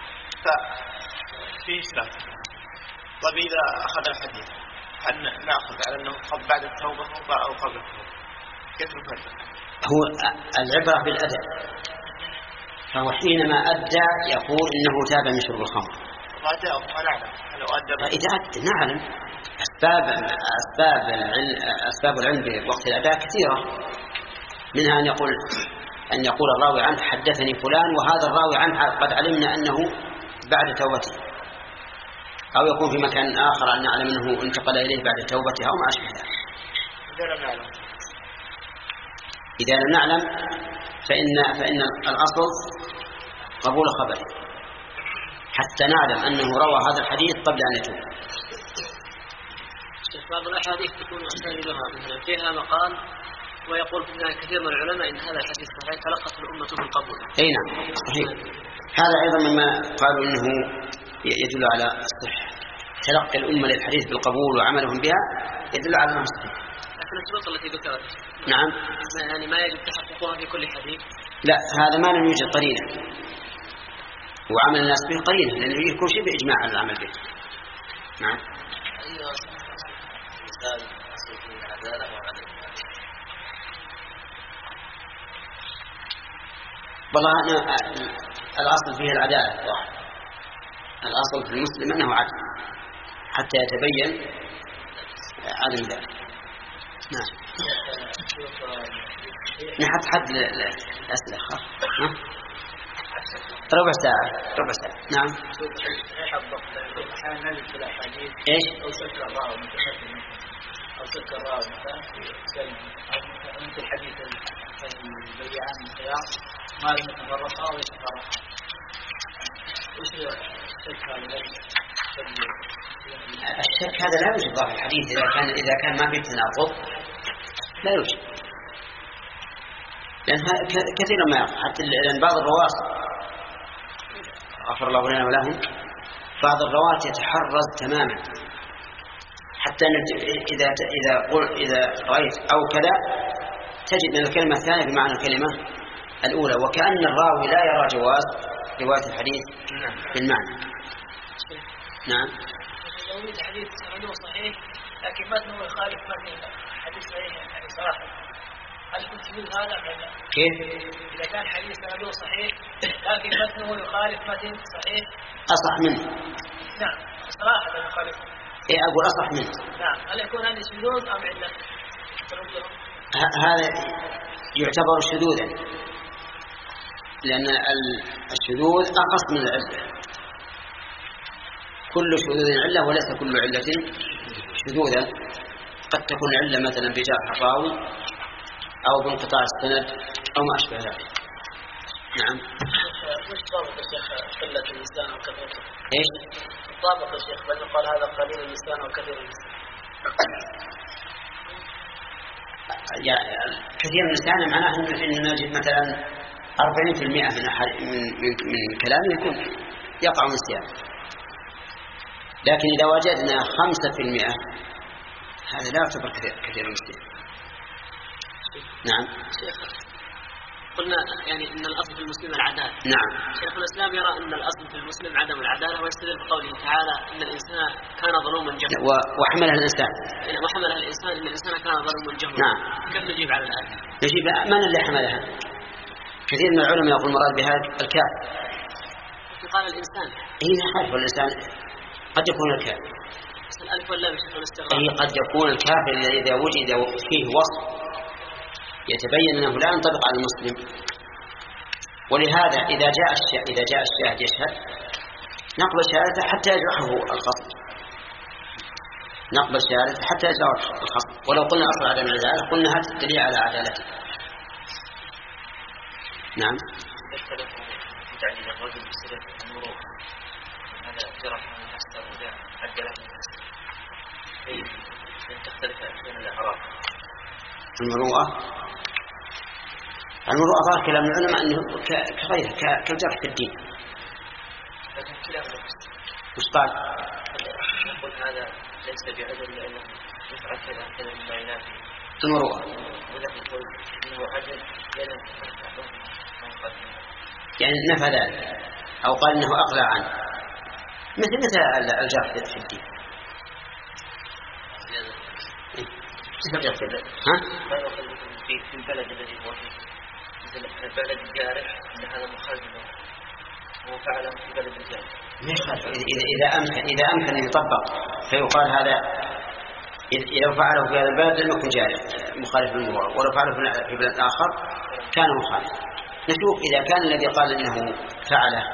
ففيه إسلام. طيب إذا أخذ الحديث هل نأخذ على أنه قبل بعد التوبة أو قبل التوبة؟ كيف نفرق؟ هو العبرة بالأداء، فهو حينما أدى يقول إنه تاب من شرب الخمر. وأداءه ما نعلم، لو أدى إذا أدى نعلم. أسباب أسباب العلم أسباب العلم بوقت الأداء كثيرة، منها أن يقول أن يقول الراوي عنه حدثني فلان، وهذا الراوي عنه قد علمنا أنه بعد توبته، أو يكون في مكان آخر أن نعلم أنه انتقل إليه بعد توبته أو ما أشبه ذلك. إذا لم نعلم إذا لم نعلم فإن فإن الأصل قبول خبره حتى نعلم أنه روى هذا الحديث قبل أن يتوب. بعض الأحاديث تكون أسانيدها مثلا فيها مقال ويقول فيها كثير من العلماء إن هذا الحديث صحيح تلقت الأمة بالقبول. أي نعم صحيح. هذا أيضا مما قالوا إنه يدل على الصحة، تلقي الأمة للحديث بالقبول وعملهم بها يدل على أنه صحيح. لكن الشروط التي ذكرت نعم يعني ما يجب تحققها في كل حديث. لا هذا ما لم يوجد قرينة، وعمل الناس به قرينة، لأنه يكون شيء بإجماع على العمل به. نعم. والله أنا الأصل فيه العدالة، الأصل في المسلم أنه عدل حتى يتبين عدل ذلك. نعم. نحط حد الأسئلة ها؟ ربع ساعة ربع ساعة. نعم. إيش؟ أو سكر الراوي متحدث أو سكر الراوي مثلا أو مثل حديث البيعان الخيار ما لم يتفرقا أو يتفرقا، وش الشك هذا؟ الشك هذا لا يوجد ظاهر الحديث إذا كان إذا كان ما في تناقض لا يوجد، لأن كثيرا ما يقع، حتى لأن بعض الرواة غفر الله لنا ولهم، بعض الرواة يتحرز تماما حتى إذا إذا قل إذا رأيت أو كذا تجد من الكلمة الثانية بمعنى الكلمة الأولى، وكأن الراوي لا يرى جواز رواية الحديث بالمعنى. نعم. لو يوجد حديث سنده صحيح لكن متنه يخالف متن حديث صحيح يعني صراحة، هل كنت تقول هذا ولا كيف؟ إذا كان حديث سنده صحيح لكن متنه يخالف متن صحيح أصح منه. نعم صراحة يخالف. إيه أقول أصح منه. نعم. هل يكون هذا شذوذ أم علة؟ هذا يعتبر شذوذا، لأن الشذوذ أخص من العلة. كل شذوذ علة وليس كل علة شذوذا. قد تكون علة مثلا بجرح الراوي أو بانقطاع السند أو ما أشبه ذلك. نعم. وش ضابط يا شيخ قلة اللسان وكثرته؟ إيش؟ ضابط يا شيخ بأنه قال هذا قليل اللسان وكثير اللسان. يعني كثير من اللسان معناه إن نجد مثلا أربعين في المئة من من من كلامه يكون يقع نسيان، لكن إذا وجدنا خمسة في المئة هذا لا يعتبر كثير كثير نسيان. نعم. شيخ قلنا يعني ان الاصل في المسلم العداله. نعم. شيخ الاسلام يرى ان الاصل في المسلم عدم العداله ويستدل بقوله تعالى ان الانسان كان ظلوما جهولا. وحملها الانسان. وحملها الانسان ان الانسان كان ظلوما جهولا. نعم. كيف نجيب على الايه؟ نجيب من اللي حملها؟ كثير من العلماء يقول المراد بهذا الكافر. قال الانسان. هي حرف الانسان قد يكون الكافر. الالف واللام شيخ الاستغراق. هي قد يكون الكافر اذا وجد فيه وصف يتبين أنه لا ينطبق على المسلم. ولهذا إذا جاء الشاهد إذا جاء الشاهد يشهد نقبل شهادته حتى يجرحه الخصم. نقبل شهادته حتى يجرحه الخصم، ولو قلنا أصل عدم العدالة قلنا هذا الدليل على عدالته. نعم. تعديل الرجل بسبب المروءة، هذا جرح من الناس إذا عدله كيف تختلف بين الأعراف؟ المروءة المروءة ظاهر كلام العلماء أنه كغيرها كالجرح في الدين. لكن كلام مش قال يقول هذا ليس بعدل لأنه يفعل كذا كذا مما ينافي المروءة، ولكن يقول إنه عدل لأنه يعني نفى ذلك أو قال إنه أقلع عنه، مثل مثل الجرح في الدين. ها؟ في في البلد الذي هو فيه، مثل البلد الجارح أن هذا مخالف هو فعله في بلد الجارح. إذا إذا أمكن إذا أمكن أن يطبق فيقال هذا إذا فعله في هذا البلد لم يكن جارح مخالف للمروءة، ولو فعله في بلد آخر كان مخالف. نشوف إذا كان الذي قال إنه فعله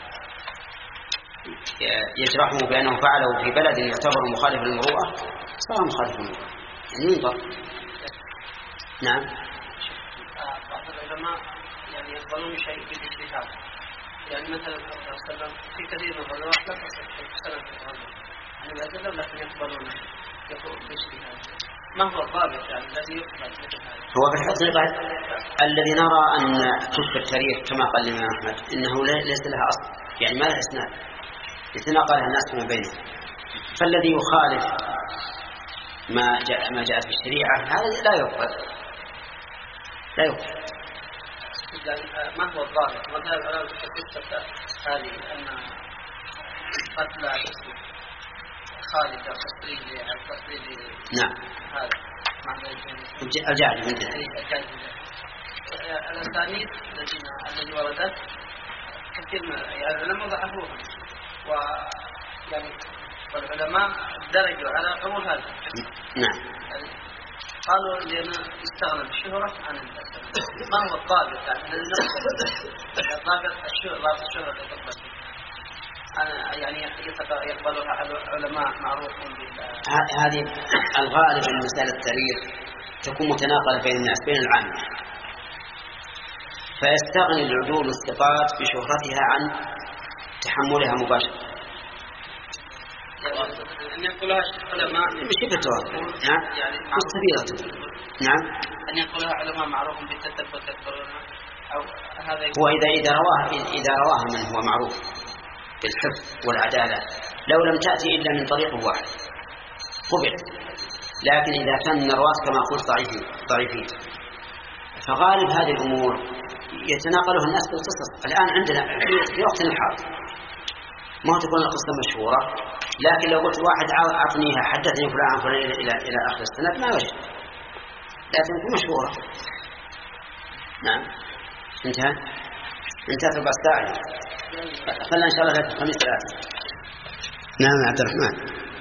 يجرحه بأنه فعله في بلد يعتبر مخالف للمروءة صار مخالف للمروءة، يعني ينظر. نعم. بعض العلماء يعني يقبلون شيء بالاجتهاد، يعني مثلا الرسول صلى الله عليه وسلم في كثير من الغزوات لا تصح سنة الغزوة يعني الأدلة لكن يقبلونه يقول بالاجتهاد. ما هو الضابط يعني الذي يقبل مثل هذا؟ هو في الحقيقة الذي نرى أن كتب التاريخ كما قال الإمام أحمد إنه ليس لها أصل، يعني ما لها إسناد، يتناقلها الناس من بينهم. فالذي يخالف ما جاء ما جاء في الشريعة هذا لا يقبل لا يقبل. يعني ما هو الضابط؟ مثلا العلماء في القصة هذه أن قتل خالد القصري القصري نعم هذا معنى الجاهل من جهة الأسانيد الذين الذي وردت كثير من يعني العلماء ضعفوها، ويعني والعلماء درجوا على قبول هذا. نعم. يعني قالوا لأن يستغنى بالشهرة عن الأسانيد. ما هو الضابط يعني الذي نقبل الضابط الشهرة ضابط الشهرة يقبل أنا يعني يقبلها علماء معروفين بالله. هذه الغالب من مسائل التاريخ تكون متناقلة بين الناس بين العامة، فيستغني العدول الثقات بشهرتها عن تحملها مباشرة. أن يقولها علماء مش بالتوازن. نعم. يعني مستفيضة. نعم. أن يقولها علماء معروف بالتتبع أو هذا هو إذا إذا رواه إذا رواه من هو معروف بالحفظ والعدالة لو لم تأتي إلا من طريق واحد قبل، لكن إذا كان الرواة كما قلت ضعيفين ضعيفين فغالب هذه الأمور يتناقله الناس بالقصص. الآن عندنا في وقت الحاضر ما تكون القصة مشهورة، لكن لو قلت واحد أعطنيها حدثني فلان عن فلان إلى إلى آخر السنة ما وجد، لكن تكون مشهورة. نعم انتهى انتهت ربع ساعة. خلنا إن شاء الله في الخميس ثلاثة. نعم عبد الرحمن.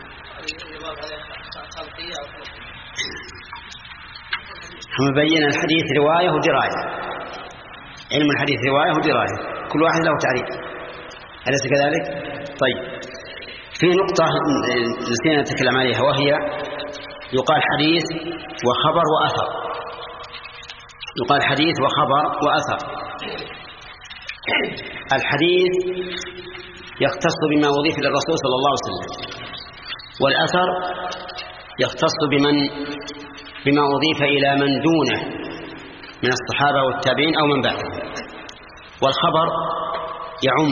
هم بين الحديث رواية ودراية. علم الحديث رواية ودراية، كل واحد له تعريف، أليس كذلك؟ طيب، في نقطة نسينا نتكلم عليها، وهي يقال حديث وخبر وأثر. يقال حديث وخبر وأثر. الحديث يختص بما أضيف للرسول صلى الله عليه وسلم، والأثر يختص بمن بما أضيف إلى من دونه من الصحابة والتابعين أو من بعدهم. والخبر يعم،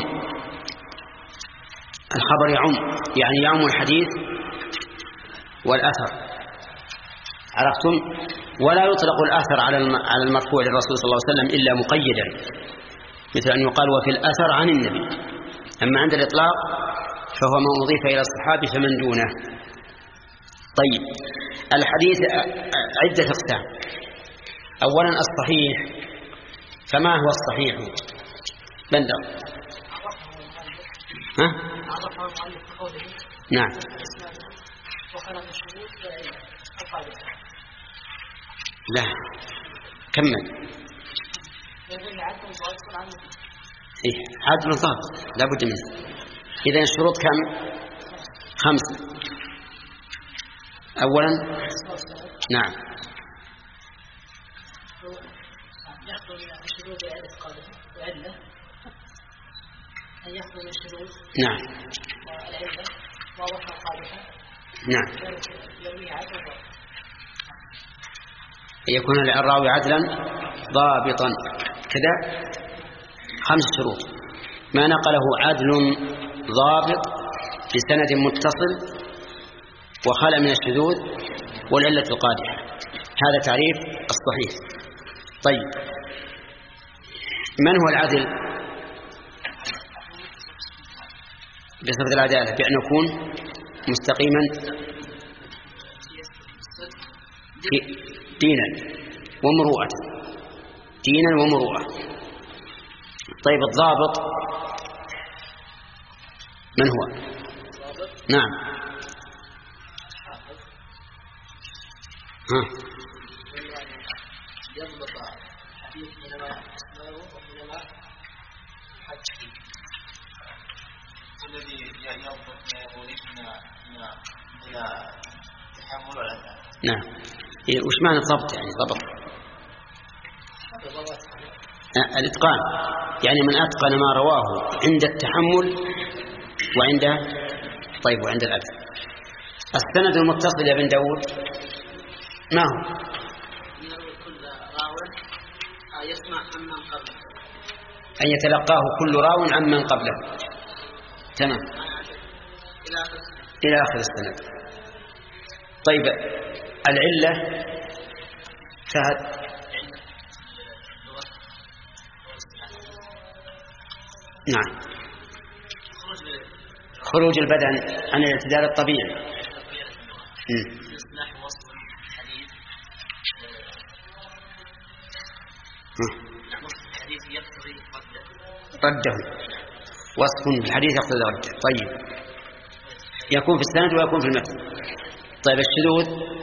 الخبر يعم يعني يعم الحديث والأثر، عرفتم؟ ولا يطلق الأثر على المرفوع للرسول صلى الله عليه وسلم إلا مقيدا، مثل أن يقال وفي الأثر عن النبي. أما عند الإطلاق فهو ما أضيف إلى الصحابي فمن دونه. طيب، الحديث عدة أقسام. أولا الصحيح، فما هو الصحيح؟ بندر. ها؟ نعم. لا، كمل. إيه، عدل ضابط لا بد منه. إذن الشروط كم؟ خمسة. أولا نعم يخرج من الشذوذ وعلة، أن يخرج من الشذوذ نعم والعلة واضحة قادحة. نعم، يروي عدلا يكون الراوي عدلا ضابطا كذا. خمس شروط: ما نقله عدل ضابط في سند متصل، وخلى من الشذوذ، والعلة القادحة. هذا تعريف الصحيح. طيب، من هو العدل بصفة العدالة؟ بأن يكون مستقيما دينا ومروءة، دينا ومروءة. طيب، الضابط من هو؟ نعم. ها. يضبط حديث حينما يسمعه وحينما يحدث، الذي يضبط ما يقولش من إلى تحمل ولا. نعم. وش معنى الضبط؟ يعني ضبط الإتقان، يعني من أتقن ما رواه عند التحمل وعند طيب وعند الأدب. السند المتصل يا بن داود ما هو؟ يروي كل راو يسمع عمن قبله، أن يتلقاه كل راو عمن قبله. تمام، إلى آخر السند. طيب، العلة فهد. نعم، خروج البدن عن الاعتدال الطبيعي. رده، وصف الحديث يقتضي رده. طيب، يكون في السند ويكون في المتن. طيب، الشذوذ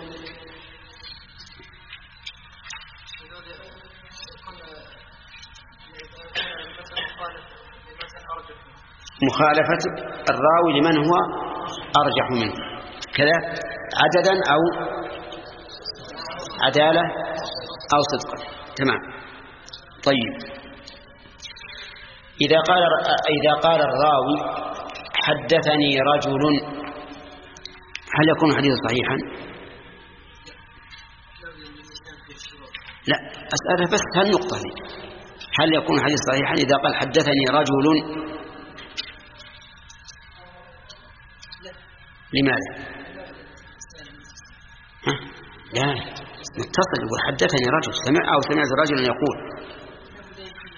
مخالفة الراوي لمن هو أرجح منه، كذا عددا أو عدالة أو صدقا. تمام. طيب، إذا قال إذا قال الراوي حدثني رجل، هل يكون حديث صحيحا؟ لا، أسأله بس هالنقطة دي، هل يكون حديث صحيحا إذا قال حدثني رجل؟ لماذا؟ ها؟ لا، متصل يقول حدثني رجل، سمع أو سمعت رجلا يقول.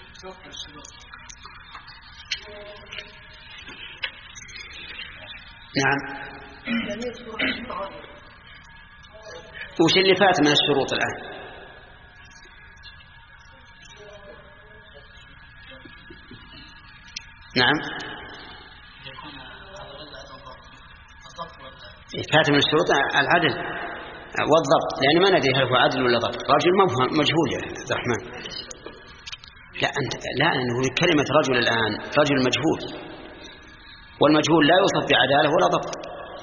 نعم. وش اللي فات من الشروط الآن؟ نعم. فات من الشروط العدل والضبط، لأن ما ندري هل هو عدل ولا ضبط. رجل مجهول يا عبد الرحمن. لا أنت لا أنه كلمة رجل الآن رجل مجهول، والمجهول لا يوصف بعدالة ولا ضبط.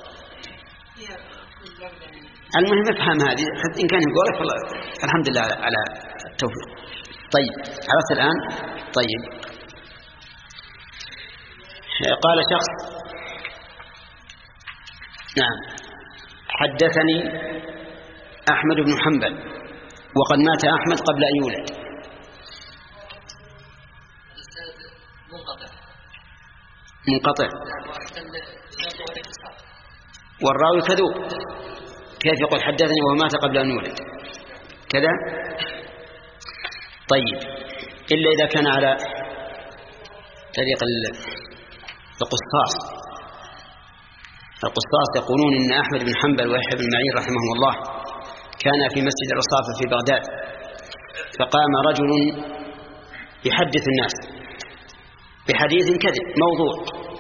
المهم افهم هذه إن كان يقولك الحمد لله على التوفيق. طيب عرفت الآن؟ طيب. قال شخص نعم حدثني أحمد بن حنبل وقد مات أحمد قبل أن يولد. منقطع والراوي كذوب، كيف يقول حدثني وهو مات قبل أن يولد كذا؟ طيب إلا إذا كان على طريق القصاص. القصاص يقولون إن أحمد بن حنبل ويحيى بن معين رحمه الله كان في مسجد الرصافة في بغداد، فقام رجل يحدث الناس بحديث كذب موضوع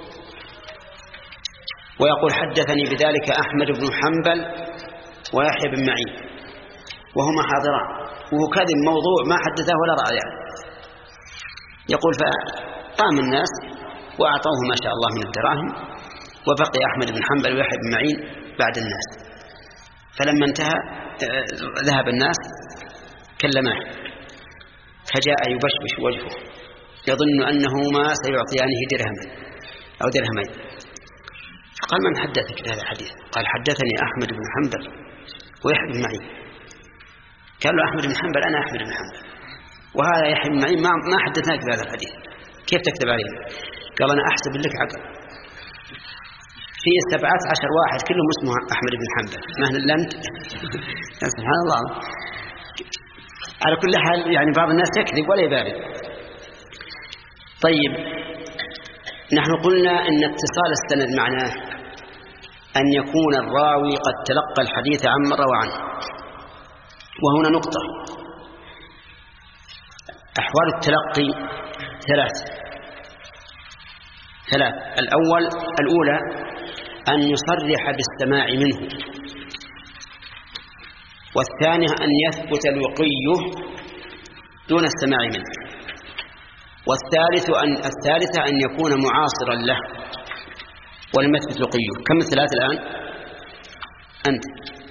ويقول حدثني بذلك أحمد بن حنبل ويحيى بن معين وهما حاضران، وهو كذب موضوع ما حدثه ولا رأى يعني. يقول فقام الناس وأعطوه ما شاء الله من الدراهم، وبقي أحمد بن حنبل ويحيى بن معين بعد الناس. فلما انتهى ذهب الناس كلماه، فجاء يبشبش وجهه يظن أنهما سيعطيانه درهما أو درهمين. فقال من حدثك بهذا الحديث؟ قال حدثني أحمد بن حنبل ويحيى بن معين. قال له أحمد بن حنبل أنا أحمد بن حنبل، وهذا يحيى بن معين ما حدثناك بهذا الحديث، كيف تكتب عليه؟ قال أنا أحسب لك عقل، في سبعة عشر واحد كلهم اسمه أحمد بن حنبل ما هن إلا أنت. سبحان الله. على كل حال يعني بعض الناس يكذب ولا يبالي. طيب نحن قلنا إن اتصال السند معناه أن يكون الراوي قد تلقى الحديث عن من روى عنه. وهنا نقطة، أحوال التلقي ثلاث ثلاث الأول الأولى أن يصرح بالسماع منه، والثانية أن يثبت لقيه دون السماع منه، والثالث أن الثالثة أن يكون معاصرا له ولم يثبت لقيه. كم الثلاث الآن أنت؟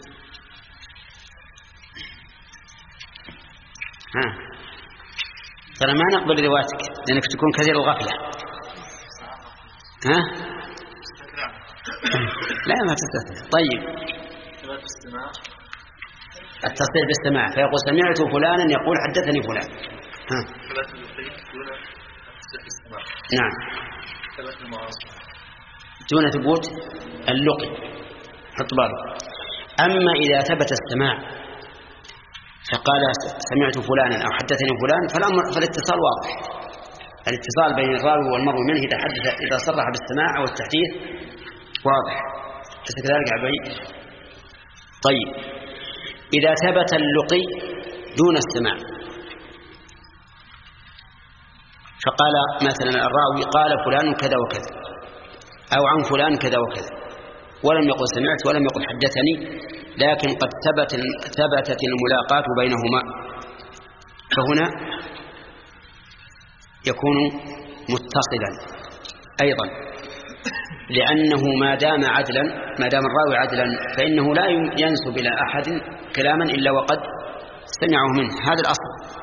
ها ترى ما نقبل روايتك لأنك تكون كثير الغفلة. ها لا ما تستثنى. طيب التصريح بالسماع فيقول سمعت فلانا يقول حدثني فلان. ها نعم دون ثبوت اللقي حط باله. أما إذا ثبت السماع فقال سمعت فلانا أو حدثني فلان فالأمر فالاتصال واضح. الاتصال بين الراوي والمروي منه إذا حدث إذا صرح بالسماع أو التحديث واضح. أليس كذلك يا عبي؟ طيب إذا ثبت اللقي دون السماع فقال مثلا الراوي قال فلان كذا وكذا أو عن فلان كذا وكذا ولم يقل سمعت ولم يقل حدثني، لكن قد ثبت ثبتت الملاقات بينهما، فهنا يكون متصلا أيضا، لأنه ما دام عدلا ما دام الراوي عدلا فإنه لا ينسب إلى أحد كلاما إلا وقد سمعه منه. هذا الأصل.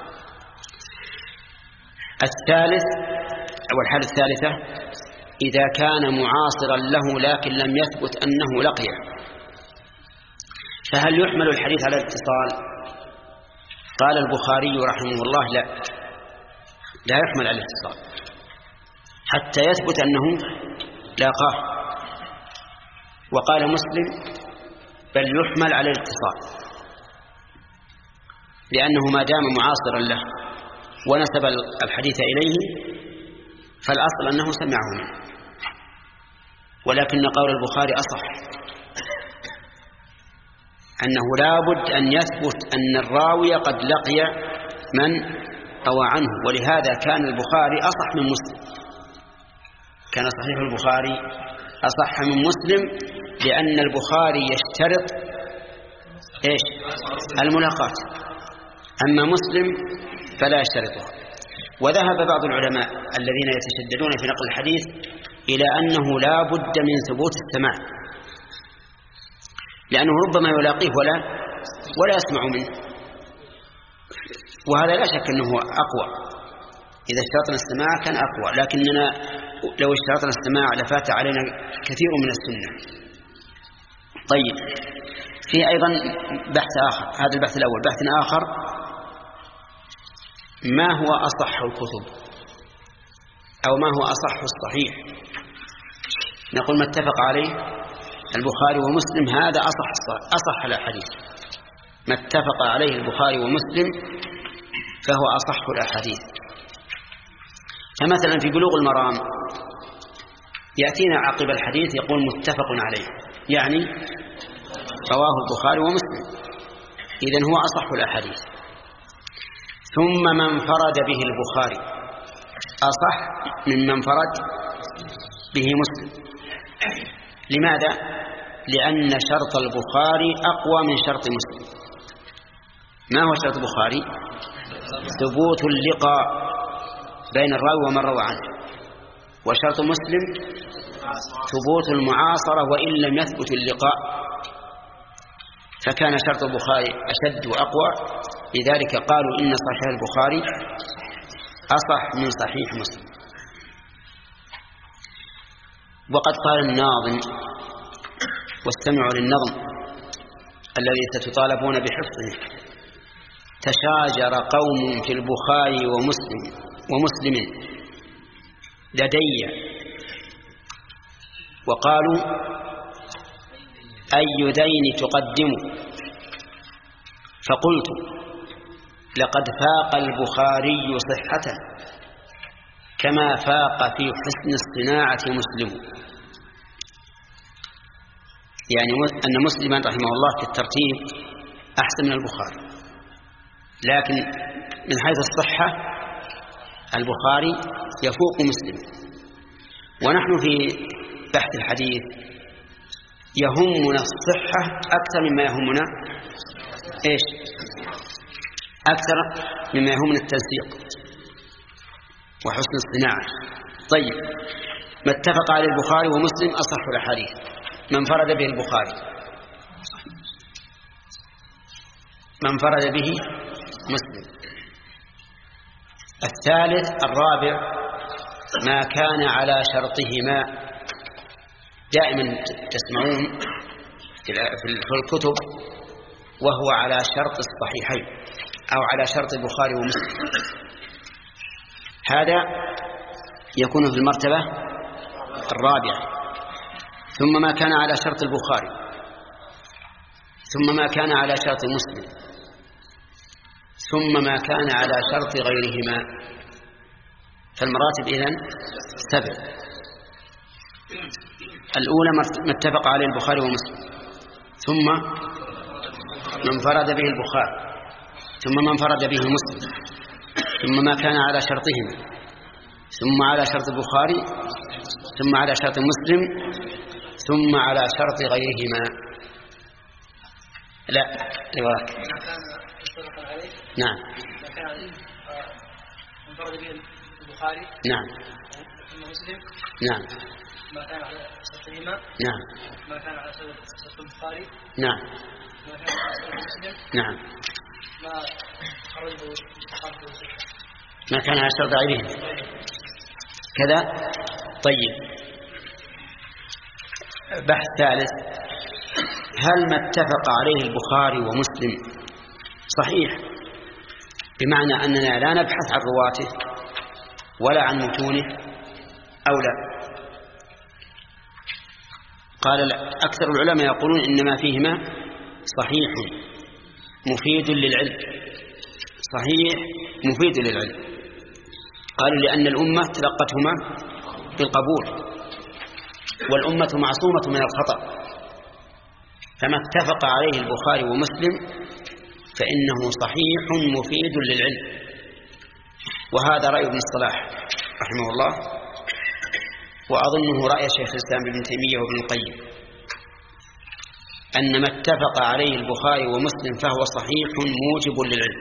الثالث أو الحالة الثالثة إذا كان معاصرا له لكن لم يثبت أنه لقيه، فهل يحمل الحديث على الاتصال؟ قال البخاري رحمه الله لا لا يحمل على الاتصال حتى يثبت أنه لاقاه. وقال مسلم بل يحمل على الاتصال، لأنه ما دام معاصرا له ونسب الحديث إليه فالأصل أنه سمعه منه. ولكن قول البخاري أصح، أنه لا بد أن يثبت أن الراوي قد لقي من روى عنه، ولهذا كان البخاري أصح من مسلم، كان صحيح البخاري أصح من مسلم، لأن البخاري يشترط إيش؟ الملاقات، أما مسلم فلا يشترطها. وذهب بعض العلماء الذين يتشددون في نقل الحديث إلى أنه لا بد من ثبوت السماع، لأنه ربما يلاقيه ولا ولا يسمع منه، وهذا لا شك أنه أقوى. إذا اشترطنا السماع كان أقوى، لكننا لو اشترطنا السماع لفات علينا كثير من السنة. طيب، في أيضا بحث آخر، هذا البحث الأول. بحث آخر: ما هو أصح الكتب، أو ما هو أصح الصحيح؟ نقول ما اتفق عليه البخاري ومسلم هذا أصح أصح الأحاديث، ما اتفق عليه البخاري ومسلم فهو أصح الأحاديث. فمثلا في بلوغ المرام يأتينا عقب الحديث يقول متفق عليه، يعني رواه البخاري ومسلم، إذن هو أصح الأحاديث. ثم من فرد به البخاري أصح من من فرد به مسلم. لماذا؟ لأن شرط البخاري أقوى من شرط مسلم. ما هو شرط البخاري؟ ثبوت اللقاء بين الراوي ومن روى عنه، وشرط مسلم ثبوت المعاصرة وإن لم يثبت اللقاء، فكان شرط البخاري أشد وأقوى، لذلك قالوا إن صحيح البخاري أصح من صحيح مسلم. وقد قال الناظم، واستمعوا للنظم الذي ستطالبون بحفظه: تشاجر قوم في البخاري ومسلم ومسلم لدي وقالوا أي ذين تقدم، فقلت لقد فاق البخاري صحة كما فاق في حسن الصناعة مسلم. يعني أن مسلما رحمه الله في الترتيب أحسن من البخاري، لكن من حيث الصحة البخاري يفوق مسلم. ونحن في بحث الحديث يهمنا الصحة أكثر مما يهمنا إيش؟ أكثر مما يهمنا التنسيق وحسن الصناعة. طيب، ما اتفق عليه البخاري ومسلم أصح الأحاديث. من فرد به البخاري، من فرد به مسلم. الثالث الرابع ما كان على شرطهما. دائما تسمعون في الكتب وهو على شرط الصحيحين أو على شرط البخاري ومسلم، هذا يكون في المرتبة الرابعة. ثم ما كان على شرط البخاري، ثم ما كان على شرط مسلم، ثم ما كان على شرط غيرهما. فالمراتب إذن سبع. الأولى ما اتفق عليه البخاري ومسلم، ثم من فرد به البخاري، ثم من فرد به مسلم، ثم ما كان على شرطهما، ثم على شرط البخاري، ثم على شرط مسلم، ثم على شرط غيرهما. لا رواك. نعم. من فرد به البخاري. نعم. ثم مسلم. نعم. ما كان على شرطهما. نعم. ما كان على شرط البخاري. نعم. ما كان على شرط مسلم. نعم. ما خرجه ما كان على شرط غيرهما كذا. طيب، بحث ثالث: هل ما اتفق عليه البخاري ومسلم صحيح، بمعنى أننا لا نبحث عن رواته ولا عن متونه، أو لا؟ قال أكثر العلماء يقولون إنما فيهما صحيح مفيد للعلم، صحيح مفيد للعلم. قالوا لأن الأمة تلقتهما بالقبول، والأمة معصومة من الخطأ، فما اتفق عليه البخاري ومسلم فإنه صحيح مفيد للعلم. وهذا رأي ابن الصلاح رحمه الله، وأظنه رأي شيخ الإسلام ابن تيمية وابن القيم، أن ما اتفق عليه البخاري ومسلم فهو صحيح موجب للعلم.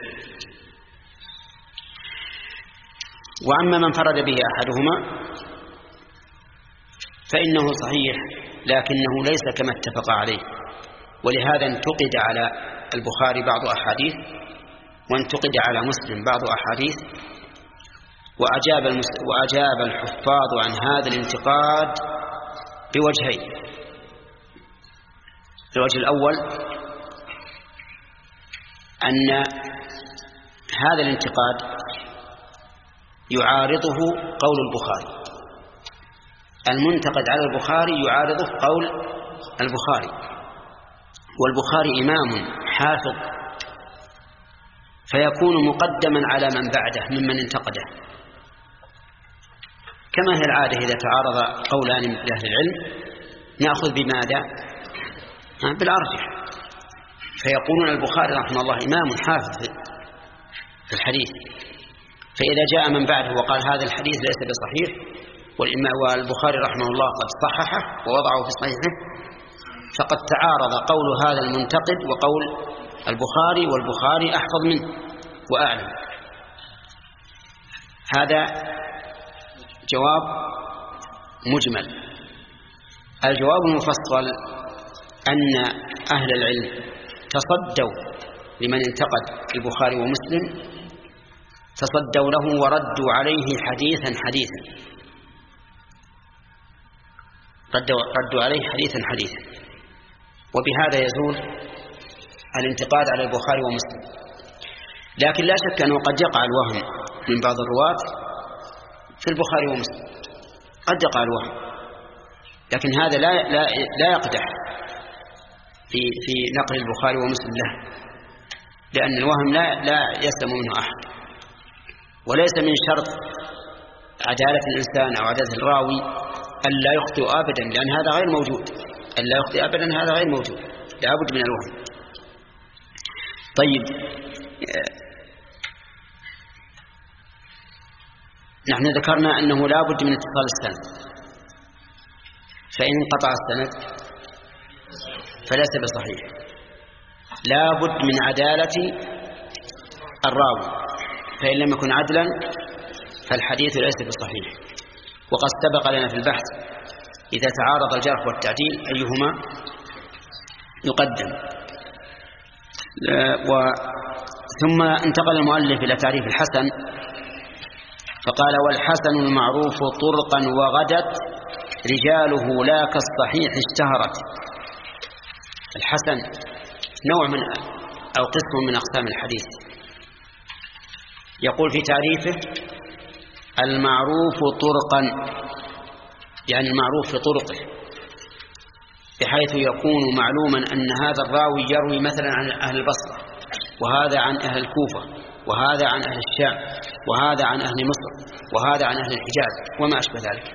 وأما من فرد به أحدهما فإنه صحيح لكنه ليس كما اتفق عليه، ولهذا انتقد على البخاري بعض أحاديث وانتقد على مسلم بعض أحاديث، وأجاب, وأجاب الحفاظ عن هذا الانتقاد بوجهين. الوجه الأول أن هذا الانتقاد يعارضه قول البخاري، المنتقد على البخاري يعارضه قول البخاري، والبخاري إمام حافظ فيكون مقدما على من بعده ممن انتقده، كما هي العادة إذا تعارض قولان من أهل العلم نأخذ بماذا؟ بالأرجح. فيقولون البخاري رحمه الله إمام حافظ في الحديث، فإذا جاء من بعده وقال هذا الحديث ليس بصحيح والبخاري رحمه الله قد صححه ووضعه في صحيحه، فقد تعارض قول هذا المنتقد وقول البخاري، والبخاري أحفظ منه وأعلم. هذا جواب مجمل. الجواب المفصل أن أهل العلم تصدوا لمن انتقد البخاري ومسلم، تصدوا له وردوا عليه حديثا حديثا ردوا, ردوا عليه حديثا حديثا وبهذا يزول الانتقاد على البخاري ومسلم. لكن لا شك أنه قد يقع الوهم من بعض الرواة في البخاري ومسلم، قد يقع الوهم، لكن هذا لا لا لا يقدح في في نقل البخاري ومسلم له، لأن الوهم لا لا يسلم منه أحد، وليس من شرط عدالة الإنسان أو عدالة الراوي ألا يخطئ أبدا، لأن هذا غير موجود، ألا يخطئ أبدا هذا غير موجود، لا بد من الوهم. طيب، نحن ذكرنا أنه لا بد من اتصال السند، فإن انقطع السند فليس بصحيح. لا بد من عدالة الراوي، فإن لم يكن عدلا فالحديث ليس بصحيح. وقد سبق لنا في البحث إذا تعارض الجرح والتعديل أيهما يقدم. ثم انتقل المؤلف إلى تعريف الحسن فقال: والحسن المعروف طرقا وغدت رجاله لا كالصحيح اشتهرت. الحسن نوع من أو قسم من أقسام الحديث. يقول في تعريفه: المعروف طرقا، يعني المعروف في طرقه، بحيث يكون معلوما أن هذا الراوي يروي مثلا عن أهل البصرة، وهذا عن أهل الكوفة، وهذا عن أهل الشام، وهذا عن أهل مصر، وهذا عن أهل الحجاز وما أشبه ذلك.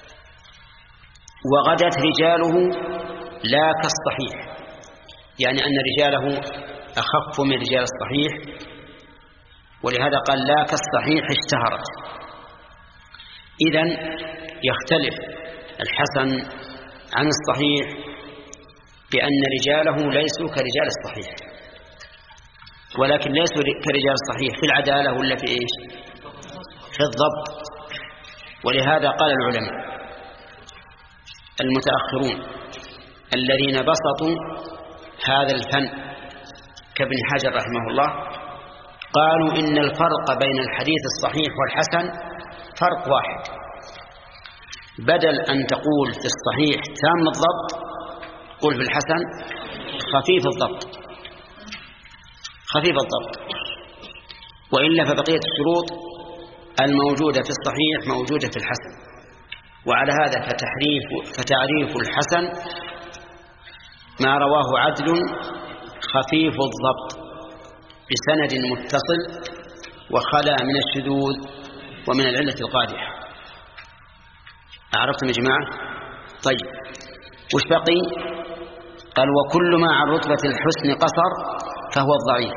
وغدت رجاله لا كالصحيح، يعني أن رجاله أخف من رجال الصحيح، ولهذا قال لا كالصحيح اشتهرت. إذن يختلف الحسن عن الصحيح بأن رجاله ليسوا كرجال الصحيح، ولكن ليسوا كرجال الصحيح في العدالة ولا في إيش؟ في الضبط. ولهذا قال العلماء المتأخرون الذين بسطوا هذا الفن كابن حجر رحمه الله، قالوا إن الفرق بين الحديث الصحيح والحسن فرق واحد. بدل أن تقول في الصحيح تام الضبط قل في الحسن خفيف الضبط، خفيف الضبط، وإلا فبقية الشروط الموجودة في الصحيح موجودة في الحسن. وعلى هذا فتحريف فتعريف الحسن ما رواه عدل خفيف الضبط بسند متصل وخلا من الشذوذ ومن العلة القادحة. أعرفتم يا جماعة؟ طيب وش بقي؟ قال وكل ما عن رتبة الحسن قصر فهو الضعيف.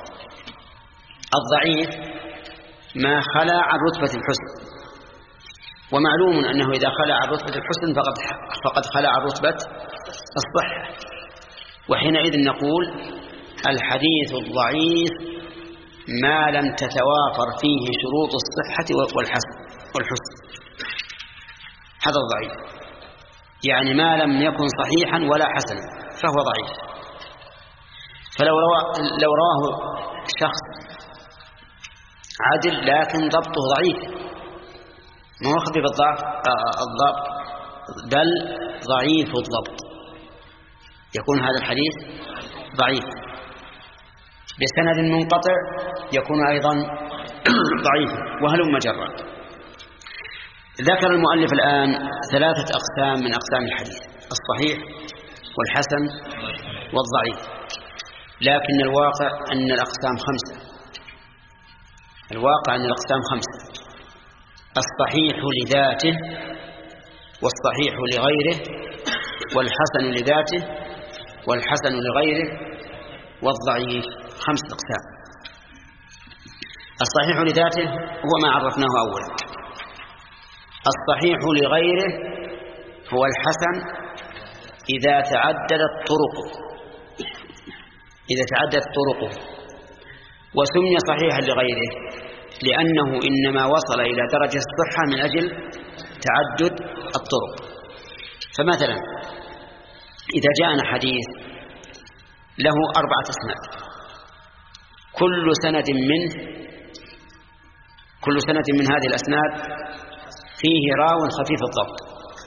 الضعيف ما خلا عن رتبة الحسن، ومعلوم أنه إذا خلا عن رتبة الحسن فقد, فقد خلا عن رتبة الصحة، وحينئذ نقول الحديث الضعيف ما لم تتوافر فيه شروط الصحة والحسن والحسن، هذا الضعيف، يعني ما لم يكن صحيحا ولا حسنا فهو ضعيف. فلو رواه, لو رواه شخص عدل لكن ضبطه ضعيف، ما هو خفيف الضبط الضبط بل ضعيف الضبط، يكون هذا الحديث ضعيف. بسند منقطع يكون أيضا ضعيف، وهلم جرا. ذكر المؤلف الآن ثلاثة أقسام من أقسام الحديث: الصحيح والحسن والضعيف، لكن الواقع أن الأقسام خمسة. الواقع أن الأقسام خمسة: الصحيح لذاته، والصحيح لغيره، والحسن لذاته، والحسن لغيره، والضعيف. خمسة أقسام. الصحيح لذاته هو ما عرفناه أولا. الصحيح لغيره هو الحسن إذا تعددت طرقه إذا تعددت طرقه وسمي صحيحا لغيره لأنه إنما وصل إلى درجة الصحة من أجل تعدد الطرق. فمثلا إذا جاءنا حديث له أربعة أسناد، كل سند منه كل سند من هذه الأسناد فيه راو خفيف الضبط،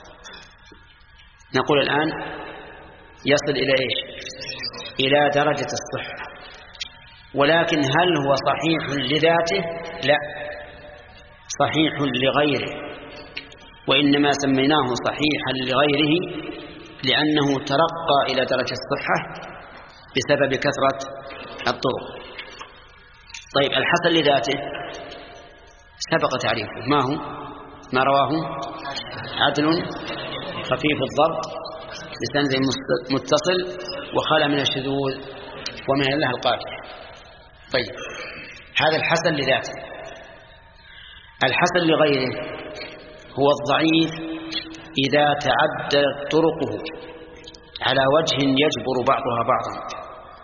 نقول الآن يصل إلى إيش؟ إلى درجة الصحة. ولكن هل هو صحيح لذاته؟ لا، صحيح لغيره، وإنما سميناه صحيحا لغيره لأنه ترقى إلى درجة الصحة بسبب كثرة الطرق. طيب الحسن لذاته سبق تعريفه، ما هو؟ ما رواه عدل خفيف الضبط بسند متصل وخلى من الشذوذ ومن الله القادح. طيب هذا الحسن لذاته. الحسن لغيره هو الضعيف إذا تعددت طرقه على وجه يجبر بعضها بعضا،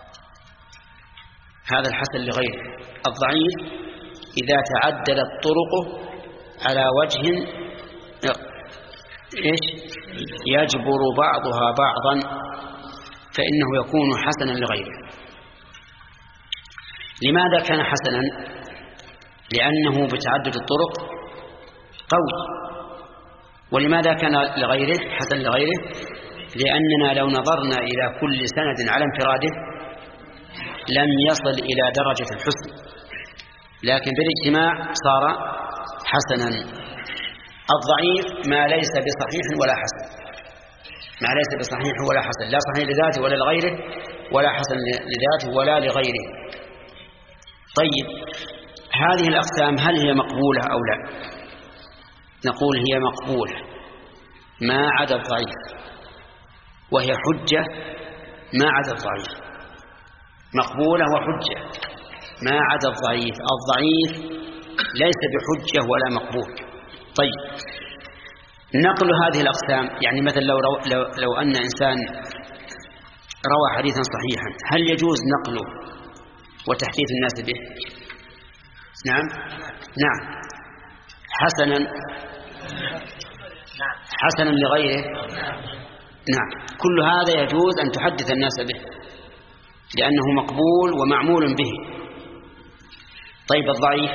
هذا الحسن لغيره. الضعيف إذا تعددت طرقه على وجه إيش يجبر بعضها بعضا فإنه يكون حسنا لغيره. لماذا كان حسنا؟ لأنه بتعدد الطرق قوي. ولماذا كان لغيره حسن لغيره؟ لأننا لو نظرنا إلى كل سند على انفراده لم يصل إلى درجة الحسن، لكن بالاجتماع صار حسنا. الضعيف ما ليس بصحيح ولا حسن، ما ليس بصحيح ولا حسن، لا صحيح لذاته ولا لغيره، ولا حسن لذاته ولا لغيره. طيب هذه الأقسام هل هي مقبولة أو لا؟ نقول هي مقبولة ما عدا الضعيف، وهي حجة ما عدا الضعيف، مقبولة وحجة ما عدا الضعيف. الضعيف ليس بحجة ولا مقبول. طيب نقل هذه الأقسام، يعني مثلا لو, لو, لو أن إنسان روى حديثا صحيحا هل يجوز نقله وتحديث الناس به؟ نعم نعم. حسنا حسنا لغيره؟ نعم. كل هذا يجوز أن تحدث الناس به لأنه مقبول ومعمول به. طيب الضعيف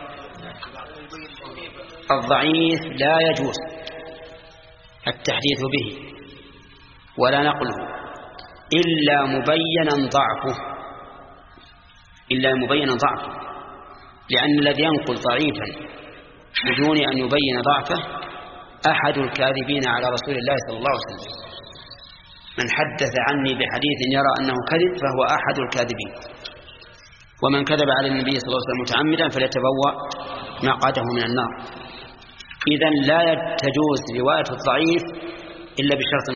الضعيف لا يجوز التحديث به ولا نقله إلا مبينا ضعفه إلا مبينا ضعفه لأن الذي ينقل ضعيفا بدون أن يبين ضعفه أحد الكاذبين على رسول الله صلى الله عليه وسلم. من حدث عني بحديث يرى أنه كذب فهو أحد الكاذبين، ومن كذب على النبي صلى الله عليه وسلم متعمدا فليتبوأ مقعده من النار. إذن لا تجوز رواية الضعيف إلا بشرط